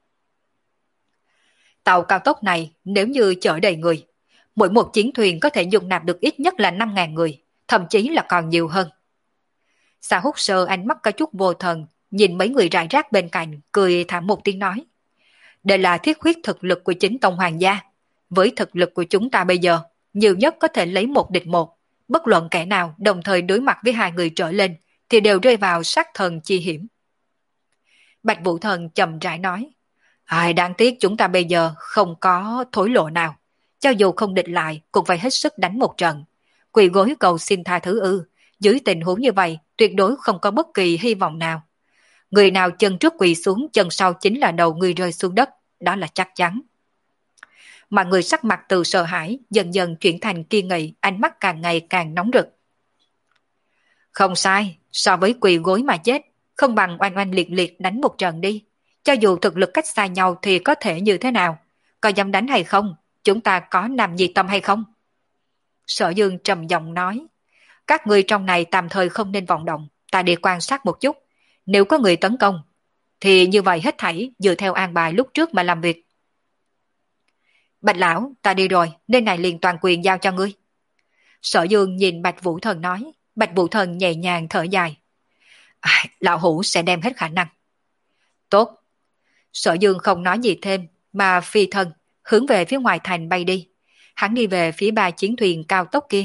Tàu cao tốc này nếu như chở đầy người, mỗi một chiến thuyền có thể dung nạp được ít nhất là năm ngàn người, thậm chí là còn nhiều hơn. Sa Húc Sơ ánh mắt có chút vô thần, nhìn mấy người rải rác bên cạnh, cười thảm một tiếng nói. Đây là thiết huyết thực lực của chính tông hoàng gia. Với thực lực của chúng ta bây giờ, nhiều nhất có thể lấy một địch một. Bất luận kẻ nào đồng thời đối mặt với hai người trở lên, thì đều rơi vào sát thần chi hiểm. Bạch Vũ Thần chậm rãi nói. Ai đáng tiếc chúng ta bây giờ không có thối lộ nào. Cho dù không địch lại, cũng phải hết sức đánh một trận. Quỳ gối cầu xin tha thứ ư. Dưới tình huống như vậy, tuyệt đối không có bất kỳ hy vọng nào. Người nào chân trước quỳ xuống, chân sau chính là đầu người rơi xuống đất. Đó là chắc chắn. Mà người sắc mặt từ sợ hãi, dần dần chuyển thành kiên nghị, ánh mắt càng ngày càng nóng rực. Không sai, so với quỳ gối mà chết, không bằng oanh oanh liệt liệt đánh một trận đi. Cho dù thực lực cách xa nhau thì có thể như thế nào? Có dám đánh hay không? Chúng ta có nam nhi tâm hay không? Sở Dương trầm giọng nói. Các người trong này tạm thời không nên vọng động, ta đi quan sát một chút. Nếu có người tấn công, thì như vậy hết thảy dựa theo an bài lúc trước mà làm việc. Bạch lão, ta đi rồi, nơi này liền toàn quyền giao cho ngươi. Sở Dương nhìn Bạch Vũ Thần nói. Bạch Vũ Thần nhẹ nhàng thở dài. À, lão hủ sẽ đem hết khả năng. Tốt. Sở Dương không nói gì thêm, mà phi thân, hướng về phía ngoài thành bay đi. Hắn đi về phía ba chiến thuyền cao tốc kia.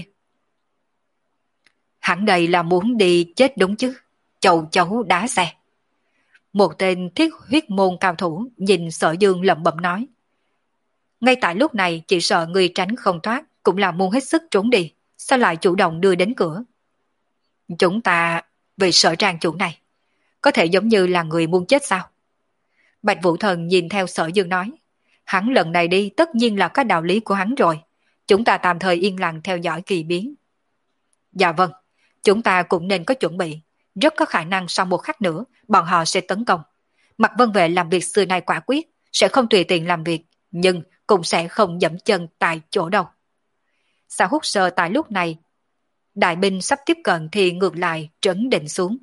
Hắn đây là muốn đi chết đúng chứ. Chầu chấu đá xe. Một tên thiết huyết môn cao thủ nhìn Sở Dương lẩm bẩm nói. Ngay tại lúc này chỉ sợ người tránh không thoát, cũng là muốn hết sức trốn đi. Sao lại chủ động đưa đến cửa? Chúng ta về Sở Trang chủ này, có thể giống như là người muốn chết sao? Bạch Vũ Thần nhìn theo Sở Dương nói. Hắn lần này đi tất nhiên là có đạo lý của hắn rồi. Chúng ta tạm thời yên lặng theo dõi kỳ biến. Dạ vâng, chúng ta cũng nên có chuẩn bị. Rất có khả năng sau một khắc nữa, bọn họ sẽ tấn công. Mạc Vân Vệ làm việc xưa nay quả quyết, sẽ không tùy tiện làm việc, nhưng cũng sẽ không dẫm chân tại chỗ đâu. Sa Húc Sơ tại lúc này, đại binh sắp tiếp cận thì ngược lại trấn định xuống.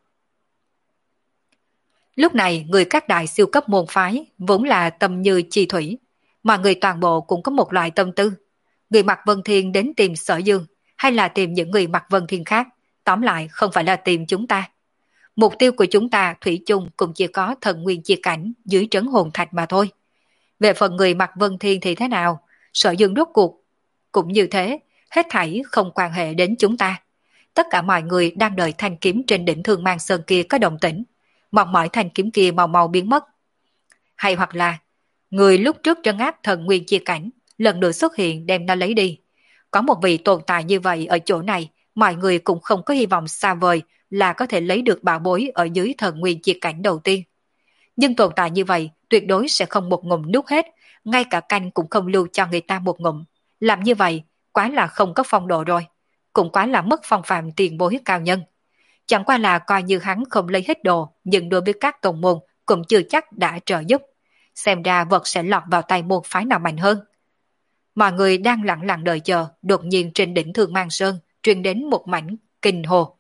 Lúc này người các đại siêu cấp môn phái vốn là tâm như chi thủy, mà người toàn bộ cũng có một loại tâm tư. Người Mạc Vân Thiên đến tìm Sở Dương, hay là tìm những người Mạc Vân Thiên khác, tóm lại không phải là tìm chúng ta. Mục tiêu của chúng ta thủy chung cũng chỉ có thần nguyên chia cảnh dưới trấn hồn thạch mà thôi. Về phần người Mạc Vân Thiên thì thế nào, Sở Dương rốt cuộc cũng như thế, hết thảy không quan hệ đến chúng ta. Tất cả mọi người đang đợi thanh kiếm trên đỉnh Thương Mang Sơn kia có động tĩnh, mong mỏi thanh kiếm kia mau mau biến mất. Hay hoặc là người lúc trước trấn áp thần nguyên chia cảnh lần nữa xuất hiện đem nó lấy đi. Có một vị tồn tại như vậy ở chỗ này, mọi người cũng không có hy vọng xa vời là có thể lấy được bảo bối ở dưới thần nguyên chia cảnh đầu tiên. Nhưng tồn tại như vậy tuyệt đối sẽ không một ngụm nuốt hết, ngay cả canh cũng không lưu cho người ta một ngụm. Làm như vậy quá là không có phong độ rồi, cũng quá là mất phong phạm tiền bối cao nhân. Chẳng qua là coi như hắn không lấy hết đồ, nhưng đối với các tông môn cũng chưa chắc đã trợ giúp. Xem ra vật sẽ lọt vào tay môn phái nào mạnh hơn. Mọi người đang lặng lặng đợi chờ, đột nhiên trên đỉnh Thương Mang Sơn truyền đến một mảnh kinh hồ.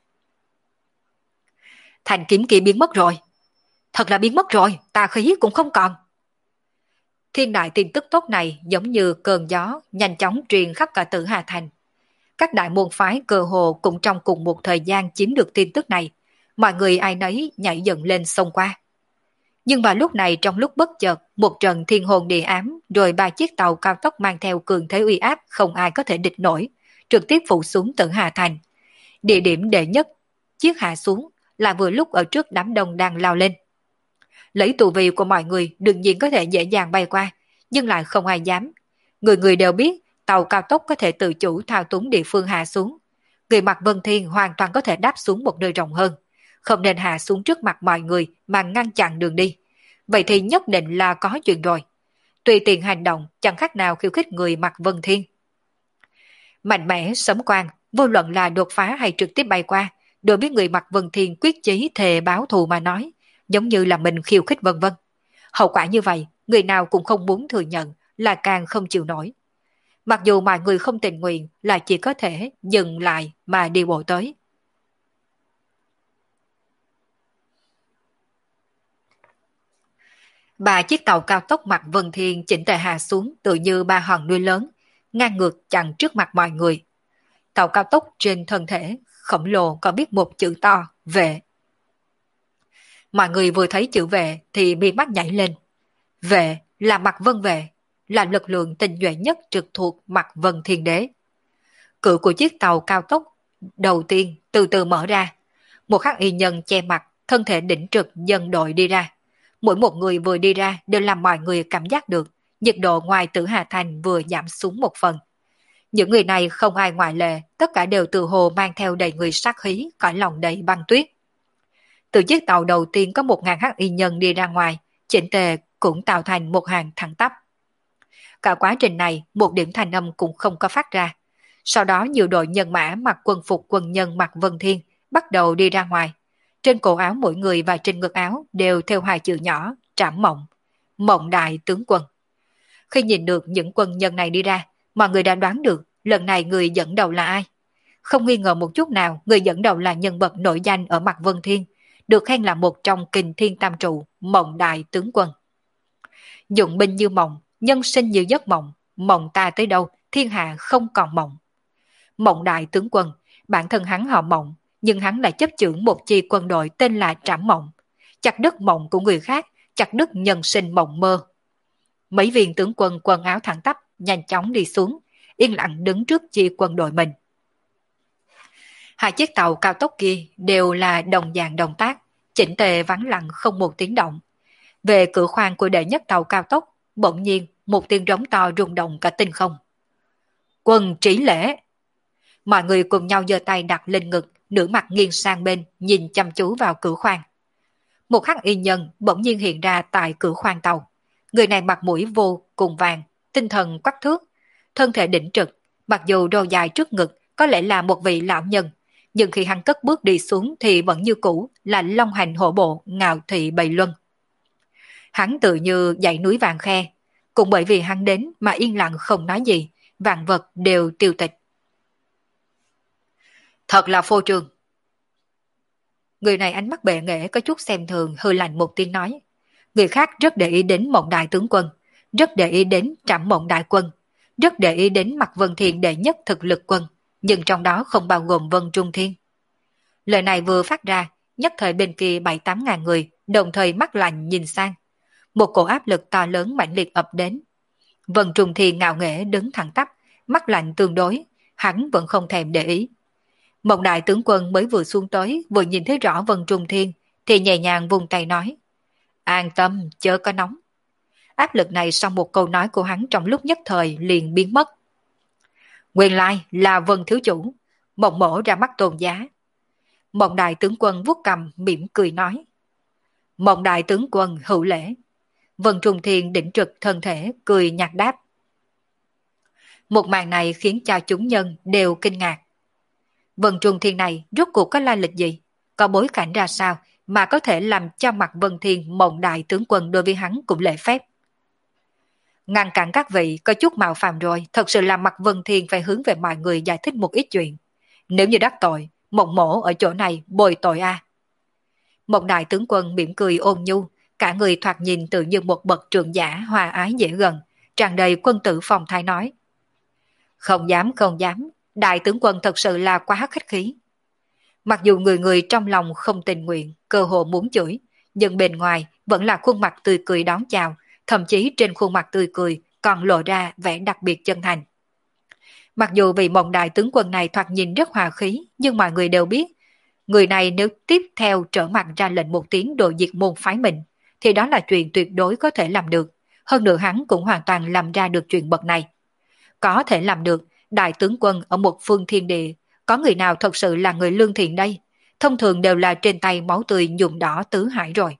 Thanh kiếm kia biến mất rồi. Thật là biến mất rồi, tà khí cũng không còn. Thiên đại tin tức tốt này giống như cơn gió, nhanh chóng truyền khắp cả Tử Hà Thành. Các đại môn phái cơ hồ cũng trong cùng một thời gian chiếm được tin tức này, mọi người ai nấy nhảy dựng lên xông qua. Nhưng vào lúc này trong lúc bất chợt, một trận thiên hồn địa ám, rồi ba chiếc tàu cao tốc mang theo cường thế uy áp không ai có thể địch nổi, trực tiếp phủ xuống Tử Hà Thành. Địa điểm đệ nhất, chiếc hạ xuống là vừa lúc ở trước đám đông đang lao lên. Lấy tù vị của mọi người đương nhiên có thể dễ dàng bay qua, nhưng lại không ai dám. Người người đều biết tàu cao tốc có thể tự chủ thao túng địa phương hạ xuống. Người Mạc Vân Thiên hoàn toàn có thể đáp xuống một nơi rộng hơn, không nên hạ xuống trước mặt mọi người mà ngăn chặn đường đi. Vậy thì nhất định là có chuyện rồi. Tùy tiện hành động chẳng khác nào khiêu khích người Mạc Vân Thiên. Mạnh mẽ sấm quang, vô luận là đột phá hay trực tiếp bay qua, đối với người Mạc Vân Thiên quyết chí thề báo thù mà nói, giống như là mình khiêu khích vân vân. Hậu quả như vậy, người nào cũng không muốn thừa nhận, là càng không chịu nổi. Mặc dù mọi người không tình nguyện là chỉ có thể dừng lại mà đi bộ tới. Ba chiếc tàu cao tốc mặt Vân Thiên chỉnh tề hạ xuống tự như ba hòn núi lớn, ngang ngược chặn trước mặt mọi người. Tàu cao tốc trên thân thể khổng lồ có viết một chữ to, vệ. Mọi người vừa thấy chữ vệ thì mi mắt nhảy lên. Vệ là Mạc Vân Vệ, là lực lượng tinh nhuệ nhất trực thuộc Mạc Vân Thiên Đế. Cửa của chiếc tàu cao tốc đầu tiên từ từ mở ra. Một khắc y nhân che mặt, thân thể đỉnh trực dân đội đi ra. Mỗi một người vừa đi ra đều làm mọi người cảm giác được nhiệt độ ngoài Tử Hà Thành vừa giảm xuống một phần. Những người này không ai ngoại lệ, tất cả đều từ hồ mang theo đầy người sát khí, cõi lòng đầy băng tuyết. Từ chiếc tàu đầu tiên có một ngàn hắc y nhân đi ra ngoài, chỉnh tề cũng tạo thành một hàng thẳng tắp. Cả quá trình này, một điểm thanh âm cũng không có phát ra. Sau đó nhiều đội nhân mã mặc quân phục quân nhân mặc Vân Thiên bắt đầu đi ra ngoài. Trên cổ áo mỗi người và trên ngực áo đều theo hai chữ nhỏ, Trảm Mộng, Mộng Đại Tướng Quân. Khi nhìn được những quân nhân này đi ra, mọi người đã đoán được lần này người dẫn đầu là ai. Không nghi ngờ một chút nào, người dẫn đầu là nhân vật nổi danh ở mặt Vân Thiên, được khen là một trong kình thiên tam trụ, Mộng Đại Tướng Quân. Dụng binh như mộng, nhân sinh như giấc mộng, mộng ta tới đâu, thiên hạ không còn mộng. Mộng Đại Tướng Quân, bản thân hắn họ Mộng, nhưng hắn lại chấp chưởng một chi quân đội tên là Trảm Mộng, chặt đứt mộng của người khác, chặt đứt nhân sinh mộng mơ. Mấy viên tướng quân quần áo thẳng tắp, nhanh chóng đi xuống, yên lặng đứng trước chi quân đội mình. Hai chiếc tàu cao tốc kia đều là đồng dạng động tác, chỉnh tề vắng lặng không một tiếng động. Về cửa khoang của đệ nhất tàu cao tốc, bỗng nhiên một tiếng rống to rung động cả tinh không. Quân Trí Lễ! Mọi người cùng nhau giơ tay đặt lên ngực, nửa mặt nghiêng sang bên, nhìn chăm chú vào cửa khoang. Một hắc y nhân bỗng nhiên hiện ra tại cửa khoang tàu. Người này mặt mũi vô cùng vàng, tinh thần quắc thước, thân thể đỉnh trực, mặc dù râu dài trước ngực có lẽ là một vị lão nhân, nhưng khi hắn cất bước đi xuống thì vẫn như cũ là long hành hổ bộ, ngạo thị bầy luân. Hắn tự như dãy núi vàng khe, cũng bởi vì hắn đến mà yên lặng không nói gì, vạn vật đều tiêu tịch. Thật là phô trương. Người này ánh mắt bệ nghệ có chút xem thường, hư lạnh một tiếng nói. Người khác rất để ý đến Mộng Đại Tướng Quân, rất để ý đến Trảm Mộng Đại Quân, rất để ý đến Mạc Vân Thiên đệ nhất thực lực quân, nhưng trong đó không bao gồm Vân Trung Thiên. Lời này vừa phát ra, nhất thời bên kia bảy tám ngàn người, đồng thời mắt lạnh nhìn sang. Một cổ áp lực to lớn mãnh liệt ập đến. Vân Trung Thiên ngạo nghễ đứng thẳng tắp, mắt lạnh tương đối, hắn vẫn không thèm để ý. Mộng Đại Tướng Quân mới vừa xuống tới, vừa nhìn thấy rõ Vân Trung Thiên, thì nhẹ nhàng vùng tay nói. An tâm, chớ có nóng. Áp lực này sau một câu nói của hắn trong lúc nhất thời liền biến mất. Nguyên lai là Vân Thiếu Chủ, Mộng Mổ ra mắt tôn giá. Mộng Đại Tướng Quân vuốt cầm mỉm cười nói. Mộng Đại Tướng Quân hữu lễ. Vân Trung Thiên đỉnh trực thân thể cười nhạt đáp. Một màn này khiến cho chúng nhân đều kinh ngạc. Vân Trung Thiên này rốt cuộc có lai lịch gì, có bối cảnh ra sao mà có thể làm cho mặt Vân Thiên Mộng Đại Tướng Quân đối với hắn cũng lễ phép. Ngăn cản các vị có chút mạo phạm rồi, thật sự là mặt Vân Thiên phải hướng về mọi người giải thích một ít chuyện. Nếu như đắc tội, Mộng Mổ ở chỗ này bồi tội a. À. Mộng Đại Tướng Quân mỉm cười ôn nhu, cả người thoạt nhìn tự như một bậc trưởng giả hòa ái dễ gần, tràn đầy quân tử phong thái nói. Không dám không dám, Đại Tướng Quân thật sự là quá khách khí. Mặc dù người người trong lòng không tình nguyện, cơ hồ muốn chửi, nhưng bên ngoài vẫn là khuôn mặt tươi cười đón chào, thậm chí trên khuôn mặt tươi cười còn lộ ra vẻ đặc biệt chân thành. Mặc dù vị Mộng Đại Tướng Quân này thoạt nhìn rất hòa khí, nhưng mọi người đều biết, người này nếu tiếp theo trở mặt ra lệnh một tiếng đồ diệt môn phái mình, thì đó là chuyện tuyệt đối có thể làm được, hơn nữa hắn cũng hoàn toàn làm ra được chuyện bậc này. Có thể làm được, Đại Tướng Quân ở một phương thiên địa, có người nào thật sự là người lương thiện đây? Thông thường đều là trên tay máu tươi nhuộm đỏ tứ hải rồi.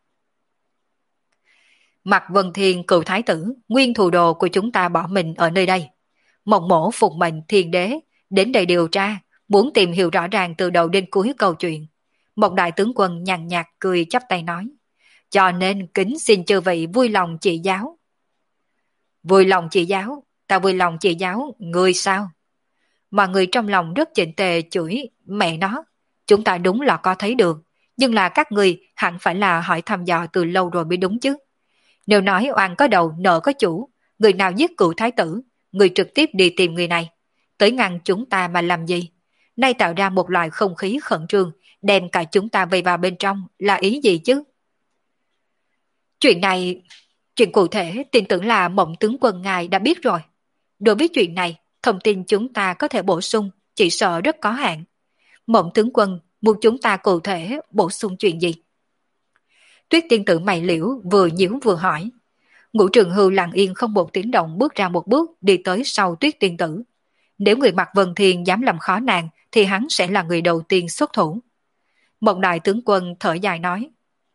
Mặt Vân Thiên cựu thái tử, nguyên thủ đồ của chúng ta bỏ mình ở nơi đây. Mộng Mổ phục mệnh thiên đế, đến đây điều tra, muốn tìm hiểu rõ ràng từ đầu đến cuối câu chuyện. Một Đại Tướng Quân nhàn nhạt cười chắp tay nói, cho nên kính xin chư vị vui lòng chỉ giáo. Vui lòng chỉ giáo, Ta vui lòng chỉ giáo, người sao? Mọi người trong lòng rất chỉnh tề chửi mẹ nó. Chúng ta đúng là có thấy được, nhưng là các người hẳn phải là hỏi thăm dò từ lâu rồi mới đúng chứ. Nếu nói oan có đầu nợ có chủ, người nào giết cựu thái tử, người trực tiếp đi tìm người này. Tới ngăn chúng ta mà làm gì? Nay tạo ra một loại không khí khẩn trương, đem cả chúng ta vây vào bên trong là ý gì chứ? Chuyện này, chuyện cụ thể tin tưởng là Mộng tướng quân ngài đã biết rồi. Đối với chuyện này, thông tin chúng ta có thể bổ sung, chỉ sợ rất có hạn. Mộng tướng quân muốn chúng ta cụ thể bổ sung chuyện gì? Tuyết tiên tử mày liễu vừa nhíu vừa hỏi. Ngũ Trường Hưu lặng yên không một tiếng động bước ra một bước đi tới sau Tuyết tiên tử. Nếu người mặc Vân Thiên dám làm khó nàng thì hắn sẽ là người đầu tiên xuất thủ. Một đại tướng quân thở dài nói.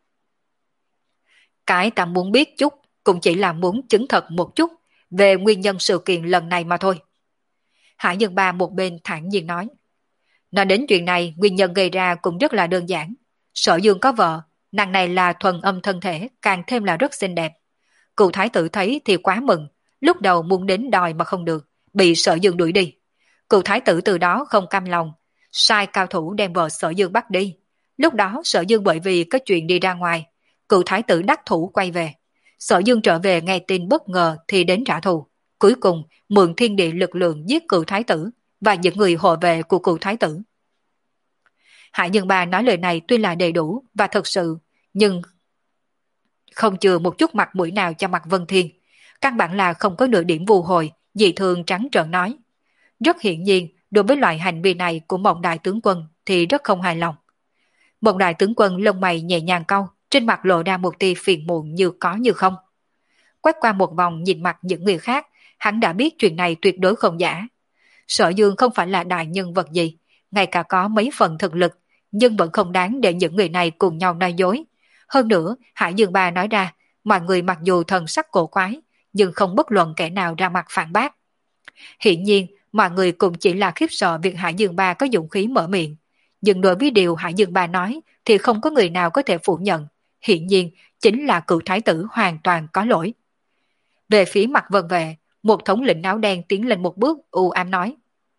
Cái ta muốn biết chút cũng chỉ là muốn chứng thật một chút về nguyên nhân sự kiện lần này mà thôi. Hải Dương Ba một bên thản nhiên nói. Nói đến chuyện này, nguyên nhân gây ra cũng rất là đơn giản. Sở Dương có vợ, nàng này là thuần âm thân thể, càng thêm là rất xinh đẹp. Cựu thái tử thấy thì quá mừng, lúc đầu muốn đến đòi mà không được, bị Sở Dương đuổi đi. Cựu thái tử từ đó không cam lòng, sai cao thủ đem vợ Sở Dương bắt đi. Lúc đó Sở Dương bởi vì có chuyện đi ra ngoài, cựu thái tử đắc thủ quay về. Sở Dương trở về nghe tin bất ngờ thì đến trả thù. Cuối cùng mượn thiên địa lực lượng giết cựu thái tử và những người hộ vệ của cựu thái tử. Hải Dương Ba nói lời này tuy là đầy đủ và thật sự, nhưng không chừa một chút mặt mũi nào cho mặt Vân Thiên. Căn bản là không có nửa điểm vù hồi, dị thường trắng trợn nói. Rất hiển nhiên, đối với loại hành vi này của Mộng đại tướng quân thì rất không hài lòng. Mộng đại tướng quân lông mày nhẹ nhàng cau, trên mặt lộ ra một tia phiền muộn như có như không. Quét qua một vòng nhìn mặt những người khác, hắn đã biết chuyện này tuyệt đối không giả. Sở Dương không phải là đại nhân vật gì, ngay cả có mấy phần thực lực, nhưng vẫn không đáng để những người này cùng nhau nói dối. Hơn nữa, Hải Dương Ba nói ra, mọi người mặc dù thần sắc cổ quái, nhưng không bất luận kẻ nào ra mặt phản bác. Hiển nhiên, mọi người cũng chỉ là khiếp sợ việc Hải Dương Ba có dũng khí mở miệng. Nhưng đối với điều Hải Dương Ba nói thì không có người nào có thể phủ nhận. Hiển nhiên, chính là cựu thái tử hoàn toàn có lỗi. Về phía mặt Vân Vệ, một thống lĩnh áo đen tiến lên một bước u ám nói.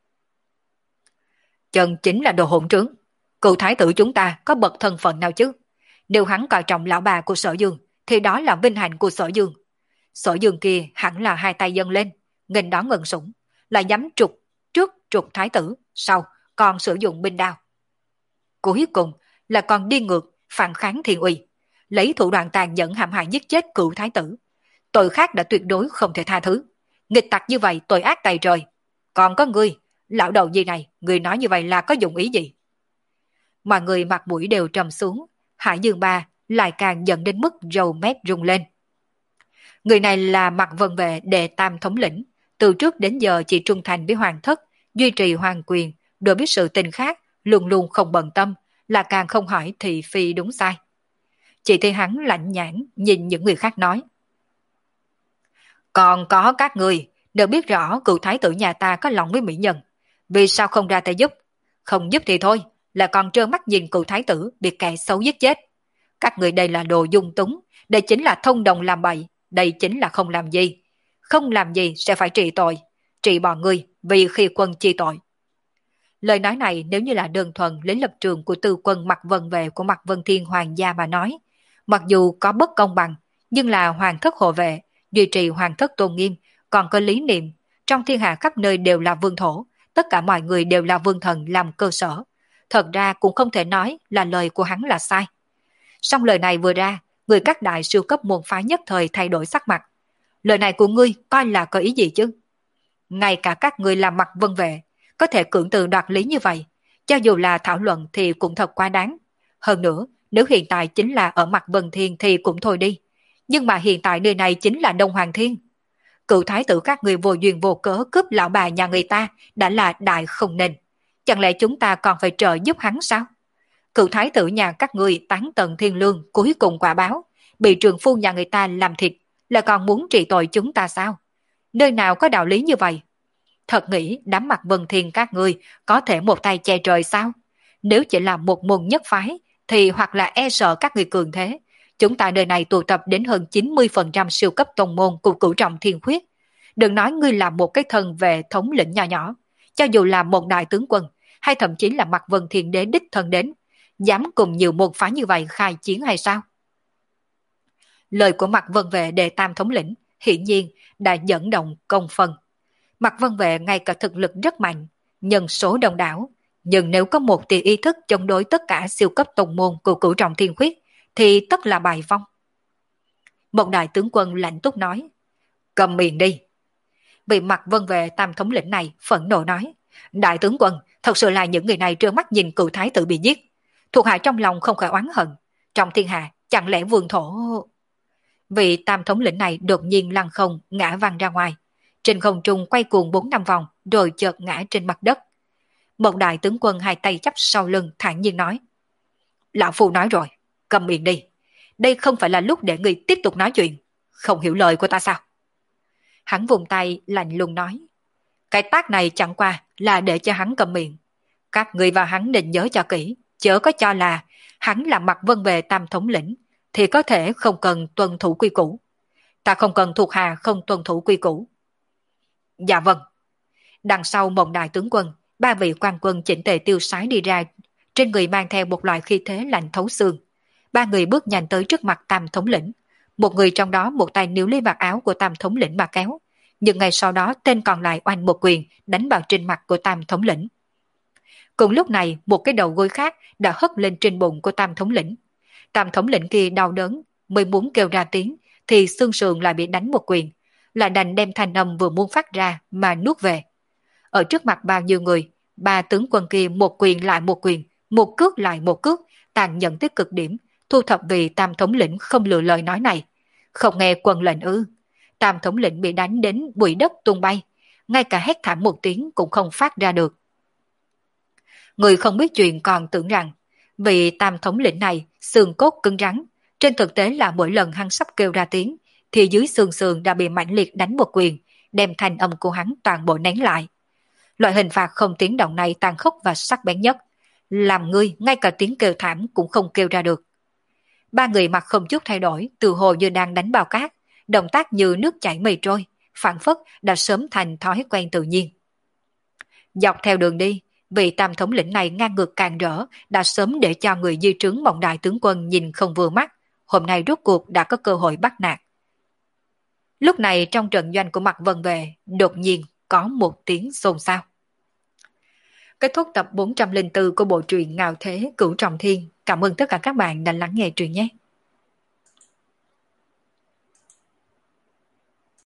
Chân chính là đồ hỗn trướng. Cựu thái tử chúng ta có bậc thân phận nào chứ? Nếu hắn coi trọng lão bà của Sở Dương thì đó là vinh hạnh của Sở Dương. Sở Dương kia hẳn là hai tay dâng lên, nghênh đón ngân sủng, là dám trục trước trục thái tử, sau còn sử dụng binh đao. Cuối cùng là còn đi ngược, phản kháng thiên uy, lấy thủ đoạn tàn nhẫn hãm hại giết chết cựu thái tử. Tội khác đã tuyệt đối không thể tha thứ. Nghịch tặc như vậy tội ác tày trời. Còn có ngươi, lão đầu gì này, ngươi nói như vậy là có dụng ý gì? Mọi người mặt mũi đều trầm xuống, Hải Dương Ba lại càng giận đến mức râu mép rung lên. Người này là Mạc Vân Vệ đệ tam thống lĩnh, từ trước đến giờ chỉ trung thành với hoàng thất, duy trì hoàng quyền, đối với sự tình khác luôn luôn không bận tâm, là càng không hỏi thị phi đúng sai. Chỉ thấy hắn lạnh nhãn nhìn những người khác nói. Còn có các người, đều biết rõ cựu thái tử nhà ta có lòng với mỹ nhân, vì sao không ra tay giúp? Không giúp thì thôi, là còn trơ mắt nhìn cựu thái tử bị kẻ xấu giết chết. Các người đây là đồ dung túng, đây chính là thông đồng làm bậy, đây chính là không làm gì. Không làm gì sẽ phải trị tội, trị bọn người vì khi quân chi tội. Lời nói này nếu như là đơn thuần lấy lập trường của tư quân Mạc Vân Vệ của Mạc Vân Thiên Hoàng gia mà nói, mặc dù có bất công bằng, nhưng là hoàng thất hộ vệ, duy trì hoàng thất tôn nghiêm, còn có lý niệm, trong thiên hạ khắp nơi đều là vương thổ, tất cả mọi người đều là vương thần làm cơ sở. Thật ra cũng không thể nói là lời của hắn là sai. Song lời này vừa ra, người các đại siêu cấp môn phái nhất thời thay đổi sắc mặt. Lời này của ngươi coi là có ý gì chứ? Ngay cả các người làm Mạc Vân Vệ, có thể cưỡng từ đoạt lý như vậy, cho dù là thảo luận thì cũng thật quá đáng. Hơn nữa, nếu hiện tại chính là ở Mạc Vân Thiên thì cũng thôi đi. Nhưng mà hiện tại nơi này chính là Đông Hoàng Thiên. Cựu thái tử các người vô duyên vô cớ cướp lão bà nhà người ta đã là đại không nên. Chẳng lẽ chúng ta còn phải trợ giúp hắn sao? Cựu thái tử nhà các người tán tận thiên lương cuối cùng quả báo, bị trường phu nhà người ta làm thịt, là còn muốn trị tội chúng ta sao? Nơi nào có đạo lý như vậy? Thật nghĩ đám Mạc Vân Thiên các ngươi có thể một tay che trời sao? Nếu chỉ là một môn nhất phái, thì hoặc là e sợ các người cường thế. Chúng ta đời này tụ tập đến hơn chín mươi phần trăm siêu cấp tông môn của cửu trọng thiên khuyết. Đừng nói ngươi là một cái thân về thống lĩnh nhỏ nhỏ, cho dù là một đại tướng quân, hay thậm chí là Mạc Vân Thiên Đế đích thân đến, dám cùng nhiều môn phái như vậy khai chiến hay sao? Lời của Mạc Vân Vệ đề tam thống lĩnh hiển nhiên đã dẫn động công phân. Mạc Vân Vệ ngay cả thực lực rất mạnh, nhân số đông đảo, nhưng nếu có một tia ý thức chống đối tất cả siêu cấp tông môn của cửu trọng thiên khuyết, thì tất là bài vong. Một đại tướng quân lạnh túc nói, cầm miệng đi. Vị Mạc Vân Vệ tam thống lĩnh này phẫn nộ nói, đại tướng quân, thật sự là những người này trơ mắt nhìn cựu thái tử bị giết. Thuộc hạ trong lòng không khỏi oán hận, trong thiên hạ chẳng lẽ vương thổ... Vị tam thống lĩnh này đột nhiên lăn không ngã văng ra ngoài, trên không trung quay cuồng bốn năm vòng rồi chợt ngã trên mặt đất. Một đại tướng quân hai tay chắp sau lưng thản nhiên nói, lão phu nói rồi, cầm miệng đi, đây không phải là lúc để người tiếp tục nói chuyện, không hiểu lời của ta sao? Hắn vùng tay lạnh lùng nói, cái tác này chẳng qua là để cho hắn cầm miệng. Các người và hắn nên nhớ cho kỹ, chớ có cho là hắn là Mạc Vân Vệ tam thống lĩnh thì có thể không cần tuân thủ quy củ. Ta không cần thuộc hạ không tuân thủ quy củ. Dạ vâng. Đằng sau một đại tướng quân, ba vị quan quân chỉnh tề tiêu sái đi ra, trên người mang theo một loại khí thế lạnh thấu xương. Ba người bước nhanh tới trước mặt tam thống lĩnh. Một người trong đó một tay níu lấy vạt áo của tam thống lĩnh mà kéo, nhưng ngay sau đó tên còn lại oanh một quyền đánh vào trên mặt của tam thống lĩnh. Cùng lúc này một cái đầu gối khác đã hất lên trên bụng của tam thống lĩnh. Tam thống lĩnh kia đau đớn, mới muốn kêu ra tiếng thì xương sườn lại bị đánh một quyền, là đành đem thanh âm vừa muốn phát ra mà nuốt về. Ở trước mặt bao nhiêu người, ba tướng quân kia một quyền lại một quyền, một cước lại một cước, tàn nhẫn tới cực điểm, thu thập vì tam thống lĩnh không lựa lời nói này. Không nghe quân lệnh ư? Tam thống lĩnh bị đánh đến bụi đất tung bay, ngay cả hét thảm một tiếng cũng không phát ra được. Người không biết chuyện còn tưởng rằng vị tam thống lĩnh này xương cốt cứng rắn, trên thực tế là mỗi lần hắn sắp kêu ra tiếng thì dưới xương sườn đã bị mãnh liệt đánh một quyền, đem thanh âm của hắn toàn bộ nén lại. Loại hình phạt không tiếng động này tàn khốc và sắc bén nhất, làm ngươi ngay cả tiếng kêu thảm cũng không kêu ra được. Ba người mặt không chút thay đổi, từ hồ như đang đánh bao cát, động tác như nước chảy mây trôi, phản phất đã sớm thành thói quen tự nhiên. Dọc theo đường đi, vị tam thống lĩnh này ngang ngược càng rỡ, đã sớm để cho người di trướng mộng đại tướng quân nhìn không vừa mắt, hôm nay rốt cuộc đã có cơ hội bắt nạt. Lúc này trong trận doanh của Mạc Vân Vệ, đột nhiên có một tiếng xôn xao. Kết thúc tập bốn trăm lẻ bốn của bộ truyện Ngạo Thế Cửu Trọng Thiên. Cảm ơn tất cả các bạn đã lắng nghe truyện nhé.